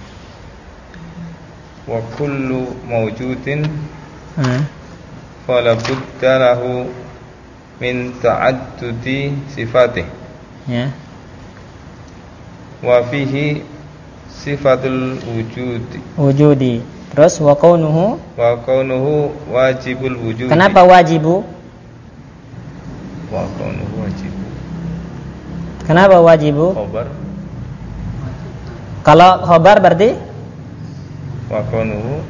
wa kullu mawjudin hmm. fala budda lahu min ta'addudi sifatih ya wa fihi sifatul wujudi wujudi terus wa kaunuhu wa kaunuhu wajibul wujudi. Kenapa wajibu? Wa kaunuhu wajibu. Kenapa wajibu? Khobar. Kalau khobar berarti wa kaunuhu.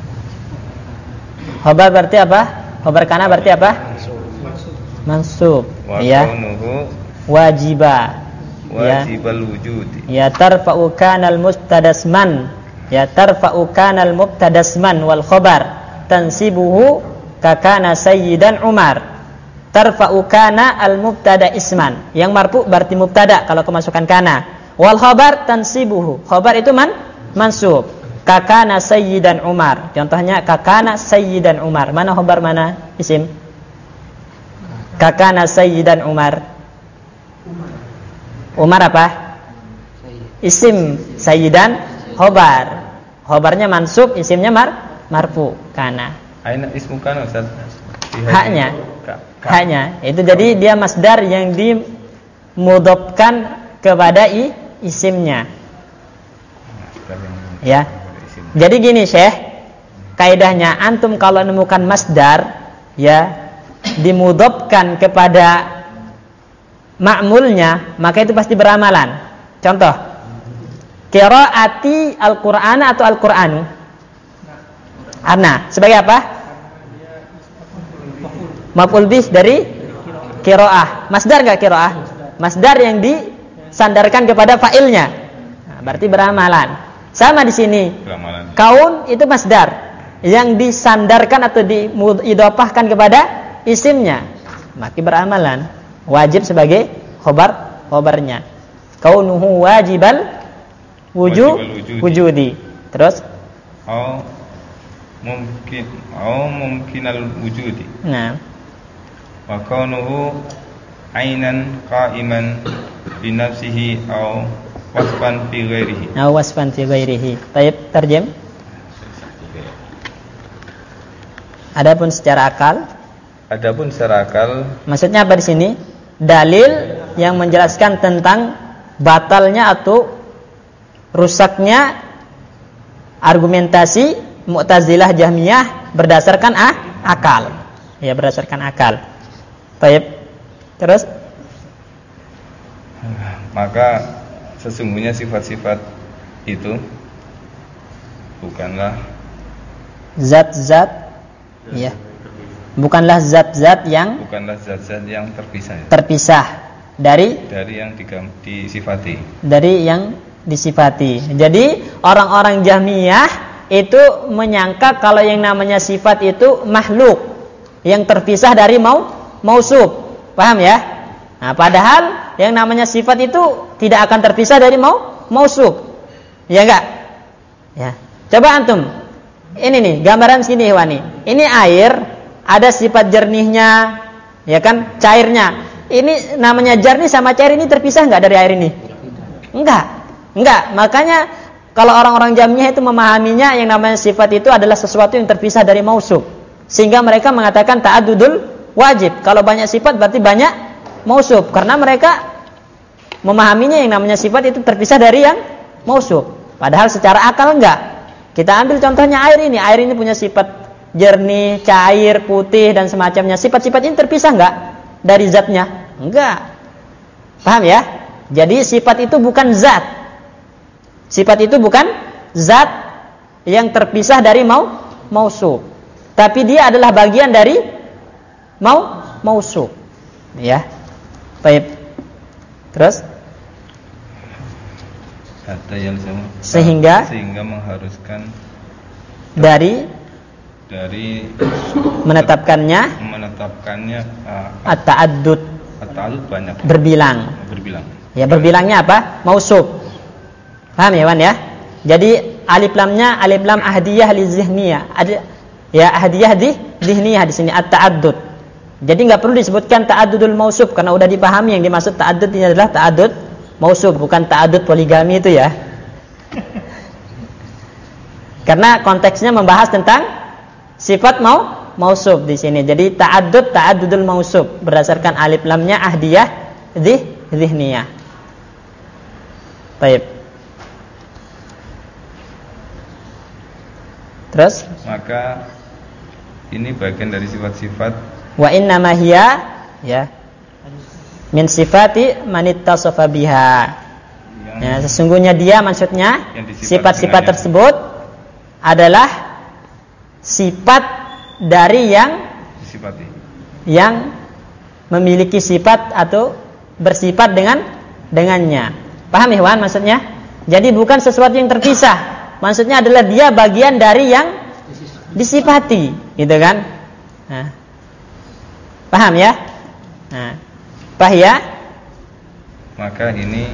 Khobar berarti apa? Khobar kana berarti apa? Mansub. Wa ya. kaunuhu wajiba. Wajibal wujudi. Ya tarfa'u kanal mubtadasman. Ya tarfa'u kanal mubtadasman wal khobar tansibuhu kakana sayyidan Umar. Tarfa'u kana al mubtada isman. Yang marfu berarti mubtada kalau kemasukan kana. Wal khobar tansibuhu. Khobar itu man mansub. Kakana sayyidan Umar. Contohnya kakana sayyidan Umar. Mana khobar mana isim? Kakana sayyidan Umar. Umar apa? Isim sayyidan khobar. Khobarnya mansub, isimnya mar marfu kana. Aina ismu kana Ustaz? Haknya. Haknya. Itu jadi dia masdar yang dimudhofkan kepada i, isimnya. Ya. Jadi gini Syekh, kaidahnya antum kalau menemukan masdar ya dimudhofkan kepada ma'mulnya, maka itu pasti beramalan. Contoh, qiraati al-Qur'an atau al-Qur'anu. Ana sebagai apa? Maf'ul bih dari qiraah. Masdar enggak qiraah? Masdar yang disandarkan kepada fa'ilnya. Nah, berarti beramalan. Sama di sini. Beramalan. Kaun itu masdar yang disandarkan atau diidhofahkan kepada isimnya. Maka beramalan. Wajib sebagai khobar khobarnya. Kaunuhu wajibal wuju, wujudi. Terus oh mungkin oh mungkinal wujudi. Nah. Wa kaunuhu ainan qa'iman bi nafsihi au wasfan fi ghairihi. Nah, wasfan fi ghairihi. Taib, terjem. Adapun secara akal, adapun secara akal, maksudnya apa di sini? Dalil yang menjelaskan tentang batalnya atau rusaknya argumentasi Mu'tazilah Jahmiyah berdasarkan ah, akal. Ya, berdasarkan akal. Baik. Terus maka sesungguhnya sifat-sifat itu bukanlah zat-zat, ya, bukanlah zat-zat yang bukanlah zat-zat yang terpisah ya? terpisah dari dari yang digam, disifati dari yang disifati. Jadi orang-orang Jahmiyah itu menyangka kalau yang namanya sifat itu makhluk yang terpisah dari mau mausuf. Paham ya? Nah, padahal yang namanya sifat itu tidak akan terpisah dari mau mausuf. Ya enggak? Ya. Coba antum. Ini nih, gambaran sini Wani. Ini air, ada sifat jernihnya, ya kan? Cairnya. Ini namanya jernih sama cair ini terpisah enggak dari air ini? Enggak. Enggak. Makanya kalau orang-orang Jahmiyah itu memahaminya yang namanya sifat itu adalah sesuatu yang terpisah dari mausuf. Sehingga mereka mengatakan ta'addudul wajib. Kalau banyak sifat berarti banyak mausuf. Karena mereka memahaminya yang namanya sifat itu terpisah dari yang mausuf. Padahal secara akal enggak. Kita ambil contohnya air ini. Air ini punya sifat jernih, cair, putih dan semacamnya. Sifat-sifat ini terpisah enggak dari zatnya? Enggak. Paham ya? Jadi sifat itu bukan zat. Sifat itu bukan zat yang terpisah dari mau mausuf. Tapi dia adalah bagian dari mau mausuf. Ya. Baik. Terus hatta yalzamu sehingga sehingga mengharuskan dari dari menetapkannya menetapkannya uh, at-ta'addud at-ta'addud banyak berbilang. berbilang. Ya, berbilangnya apa? Mausuf. Paham ya, Wan ya? Jadi alif lamnya alif lam ahdiyah li zihniyah. Ada ya ahdiyah di zihniyah di sini at-ta'addud. Jadi enggak perlu disebutkan ta'addudul mausuf karena udah dipahami yang dimaksud ta'addud ini adalah ta'addud mausuf, bukan ta'addud poligami itu ya. Karena konteksnya membahas tentang sifat mau mausuf di sini. Jadi ta'addud ta'addudul mausuf berdasarkan alif lamnya ahdiyah di zihniyah. Baik. Terus maka ini bagian dari sifat-sifat wa inna ma hiya ya min sifati man ittasafa biha. Ya, sesungguhnya dia maksudnya sifat-sifat tersebut adalah sifat dari yang disifati, yang memiliki sifat atau bersifat dengan dengannya. Paham ya, Wan, maksudnya? Jadi bukan sesuatu yang terpisah. Maksudnya adalah dia bagian dari yang disifati, gitu kan? Nah. Paham ya? Nah. Paham ya? Maka ini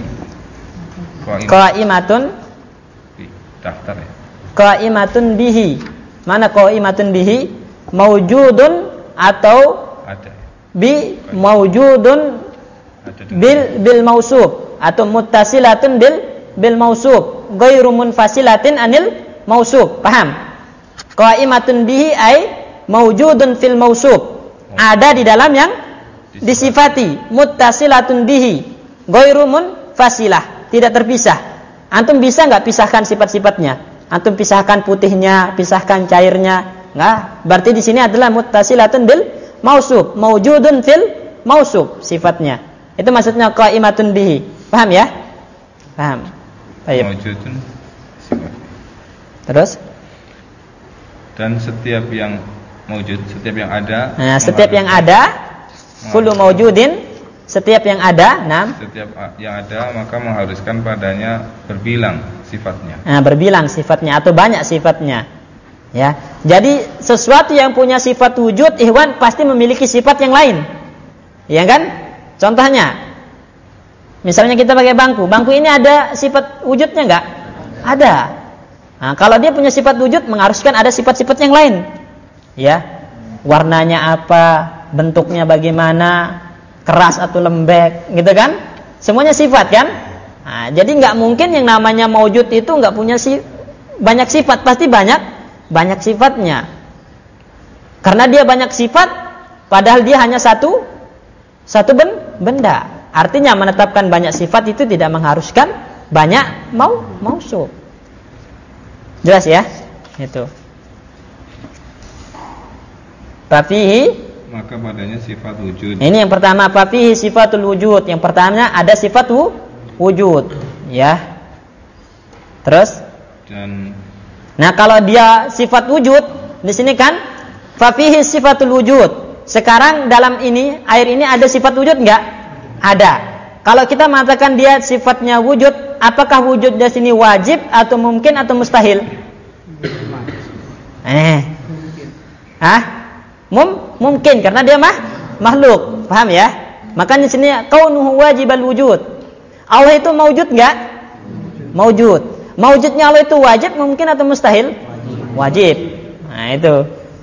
qaimatun daftar ya. Qaimatun bihi. Mana qaimatun bihi? Maujudun atau ada. Bi maujudun bil bil mausuf atau muttasilatun bil bil mausuf, ghairu munfasilatin anil mausuf. Paham? Qaimatun bihi ay maujudun fil mausuf. Ada di dalam yang disifati, muttasilatun bihi, ghairu munfasilah, tidak terpisah. Antum bisa enggak pisahkan sifat-sifatnya? Antum pisahkan putihnya, pisahkan cairnya? Enggak. Berarti di sini adalah muttasilatun bil mausuf, maujudun fil mausuf sifatnya. Itu maksudnya qaimatun bihi. Paham ya? Paham. Baik. Maujudun sifat. Terus? Dan setiap yang maujud, setiap yang ada. Nah, setiap yang ada, kullu maujudin, setiap yang ada, nah. Setiap yang ada maka mengharuskan padanya berbilang sifatnya. Nah, berbilang sifatnya atau banyak sifatnya. Ya. Jadi sesuatu yang punya sifat wujud, ihwan pasti memiliki sifat yang lain. Ya kan? Contohnya, misalnya kita pakai bangku. Bangku ini ada sifat wujudnya enggak? Ada. Nah, kalau dia punya sifat wujud, mengharuskan ada sifat-sifat yang lain. Ya, warnanya apa, bentuknya bagaimana, keras atau lembek, gitu kan? Semuanya sifat kan? Nah, jadi nggak mungkin yang namanya maujud itu nggak punya si, banyak sifat, pasti banyak banyak sifatnya. Karena dia banyak sifat, padahal dia hanya satu satu benda. Artinya menetapkan banyak sifat itu tidak mengharuskan banyak mau mausuf. Jelas ya? Itu. Fafihi, maka padanya sifat wujud. ini yang pertama, fafihi sifatul wujud. Yang pertama ada sifat wujud, ya. Terus? Dan nah, kalau dia sifat wujud, di sini kan fafihi sifatul wujud. Sekarang dalam ini, air ini ada sifat wujud enggak? Ada. Kalau kita mengatakan dia sifatnya wujud, apakah wujud di sini wajib atau mungkin atau mustahil? Eh. Hah? Mum, mungkin karena dia mah makhluk. Paham ya? Makanya di sini kaunuhu wajibal wujud. Allah itu maujud enggak? Maujud. Maujudnya Allah itu wajib mungkin atau mustahil? Wajib. Nah, itu.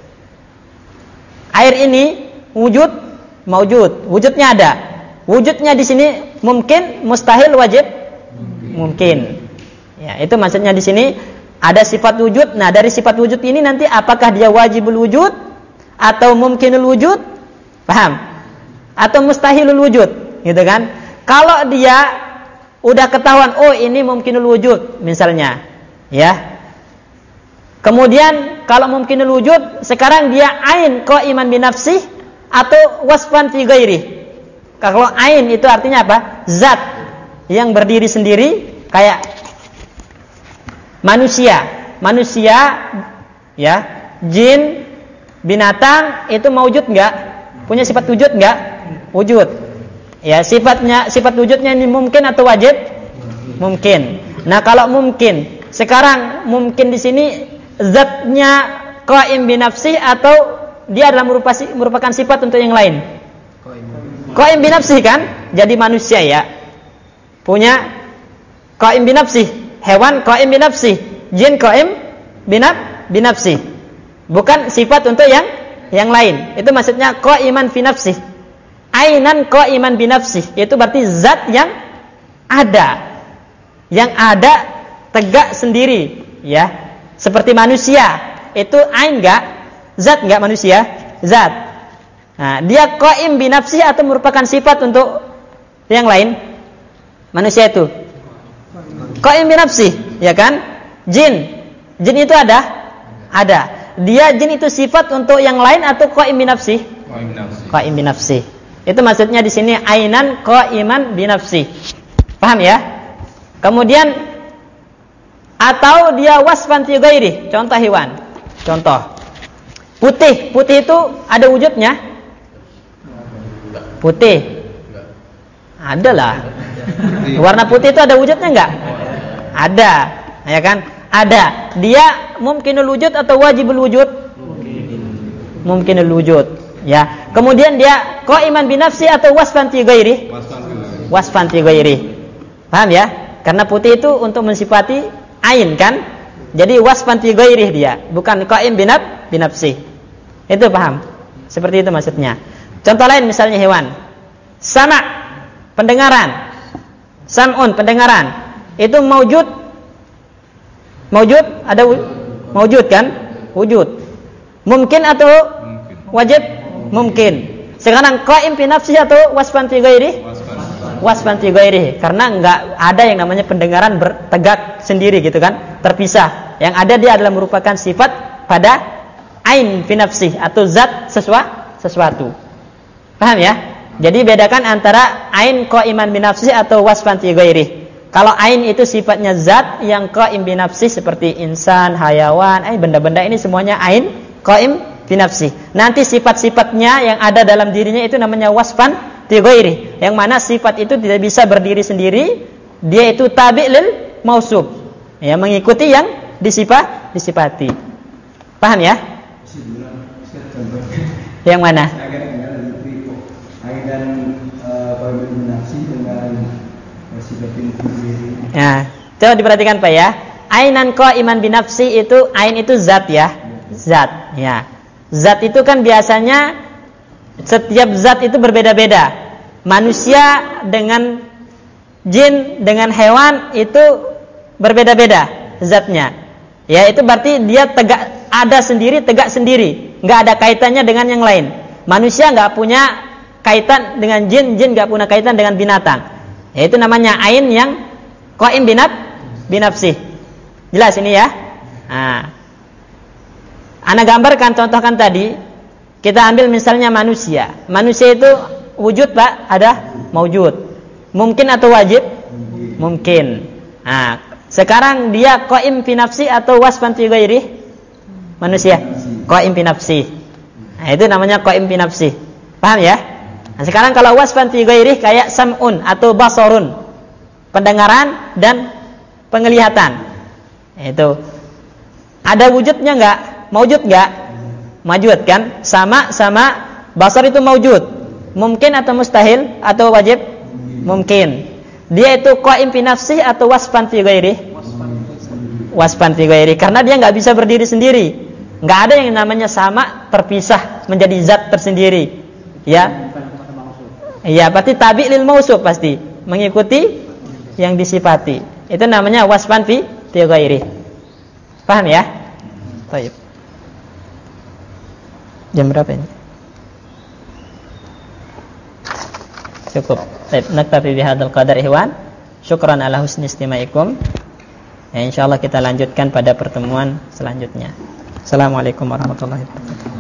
Air ini wujud, maujud. Wujudnya ada. Wujudnya di sini mungkin, mustahil, wajib? Mungkin. Ya, itu maksudnya di sini ada sifat wujud. Nah, dari sifat wujud ini nanti apakah dia wajibul wujud atau mungkinul wujud? Paham? Atau mustahilul wujud, gitu kan? Kalau dia udah ketahuan, oh ini mungkinul wujud misalnya, ya. Kemudian kalau mungkinul wujud, sekarang dia ain qaiman bi nafsih atau wasfan fi ghairi. Kalau ain itu artinya apa? Zat yang berdiri sendiri, kayak manusia. Manusia, ya, jin, binatang itu maujud enggak? Punya sifat wujud enggak? Wujud. Ya, sifatnya sifat wujudnya ini mungkin atau wajib? Mungkin. Nah, kalau mungkin, sekarang mungkin di sini zatnya qaim bi nafsih atau dia adalah merupakan sifat untuk yang lain? Qaim bi nafsih kan? Jadi manusia ya. Punya qaim bi nafsih, hewan qaim bi nafsih, jin qaim bi nafsih. Bukan sifat untuk yang yang lain. Itu maksudnya qaiman fi nafsih. Ainan qaiman bi nafsih. Itu berarti zat yang ada. Yang ada tegak sendiri, ya. Seperti manusia. Itu ain enggak? Zat enggak manusia? Zat. Nah, dia qaim bi nafsih atau merupakan sifat untuk yang lain? Manusia itu qaim bi nafsih, ya kan? Jin. Jin itu ada? Ada. Dia jin itu sifat untuk yang lain atau qaim bi nafsih? qaim nafsi. Qaim bi nafsih. Itu maksudnya di sini ainan qaiman bi nafsih. Paham ya? Kemudian atau dia wasfan fi ghairi, contoh hewan. Contoh. Putih, putih itu ada wujudnya? Putih. Adalah. Warna putih itu ada wujudnya enggak? Ada, ya kan? Ada. Dia mungkinul wujud atau wajibul wujud? Mungkinul wujud, ya. Kemudian dia qaiman bi nafsi atau wasfan fi ghairi? Wasfan fi ghairi. Paham ya? Karena putih itu untuk mensifati ain kan? Jadi wasfan fi ghairi dia, bukan qaim bi nafsi. Itu paham? Seperti itu maksudnya. Contoh lain misalnya hewan. Sama, pendengaran. Sam'un, pendengaran. Itu maujud. Maujud, ada maujud kan? Wujud. Mungkin atau wajib? Mungkin. Sekarang qaim fi nafsi atau wasfan fi ghairi? Wasfan fi ghairi. Karena enggak ada yang namanya pendengaran bertegak sendiri gitu kan? Terpisah. Yang ada dia adalah merupakan sifat pada ain fi nafsi atau zat sesuatu, sesuatu. Paham ya? Jadi bedakan antara ain qaiman bi nafsi atau wasfan fi ghairi. Kalau ain itu sifatnya zat yang qaim bi nafsi seperti insan, hayawan, eh benda-benda ini semuanya ain qaim bi nafsi. Nanti sifat-sifatnya yang ada dalam dirinya itu namanya wasfan fi ghairi. Yang mana sifat itu tidak bisa berdiri sendiri, dia itu tabi' lil mausuf. Ya, mengikuti yang disifat, disifati. Paham ya? Yang mana? Ya, coba diperhatikan Pak ya. Ainan qaiman bi nafsi itu ain itu zat ya. Zat, ya. Zat itu kan biasanya setiap zat itu berbeda-beda. Manusia dengan jin dengan hewan itu berbeda-beda zatnya. Ya, itu berarti dia tegak ada sendiri, tegak sendiri, nggak ada kaitannya dengan yang lain. Manusia nggak punya kaitan dengan jin, jin nggak punya kaitan dengan binatang. Ya, itu namanya ain yang qaim binat binafsih. Jelas ini ya? Nah, ana gambarkan, contohkan tadi. Kita ambil misalnya manusia. Manusia itu wujud Pak, ada maujud. Mungkin atau wajib? Mungkin. Nah, sekarang dia qaim fi nafsi atau wasfan fi ghairi? Manusia qaim fi nafsi. Nah, itu namanya qaim fi nafsi. Paham ya? Nah, sekarang kalau wasfan fi ghairi kayak sam'un atau basarun, pendengaran dan penglihatan. Itu ada wujudnya enggak? Maujud enggak? Maujud kan? Sama sama basar itu maujud. Mungkin atau mustahil atau wajib? Mungkin. Dia itu qaim fi nafsi atau wasfan fi ghairi? Wasfan fi ghairi, karena dia enggak bisa berdiri sendiri. Enggak ada yang namanya sama terpisah menjadi zat tersendiri. Ya. Iya, berarti tabi' lil mausuf, pasti mengikuti yang disifati. Itu namanya wasfan fi fi ghairi. Paham ya? Baik. Jam berapa ini? Cukup. Baik, naktafi bihadzal qadar ihwan. Syukran ala husni istima'ikum. Ya, insyaallah kita lanjutkan pada pertemuan selanjutnya. Assalamualaikum warahmatullahi wabarakatuh.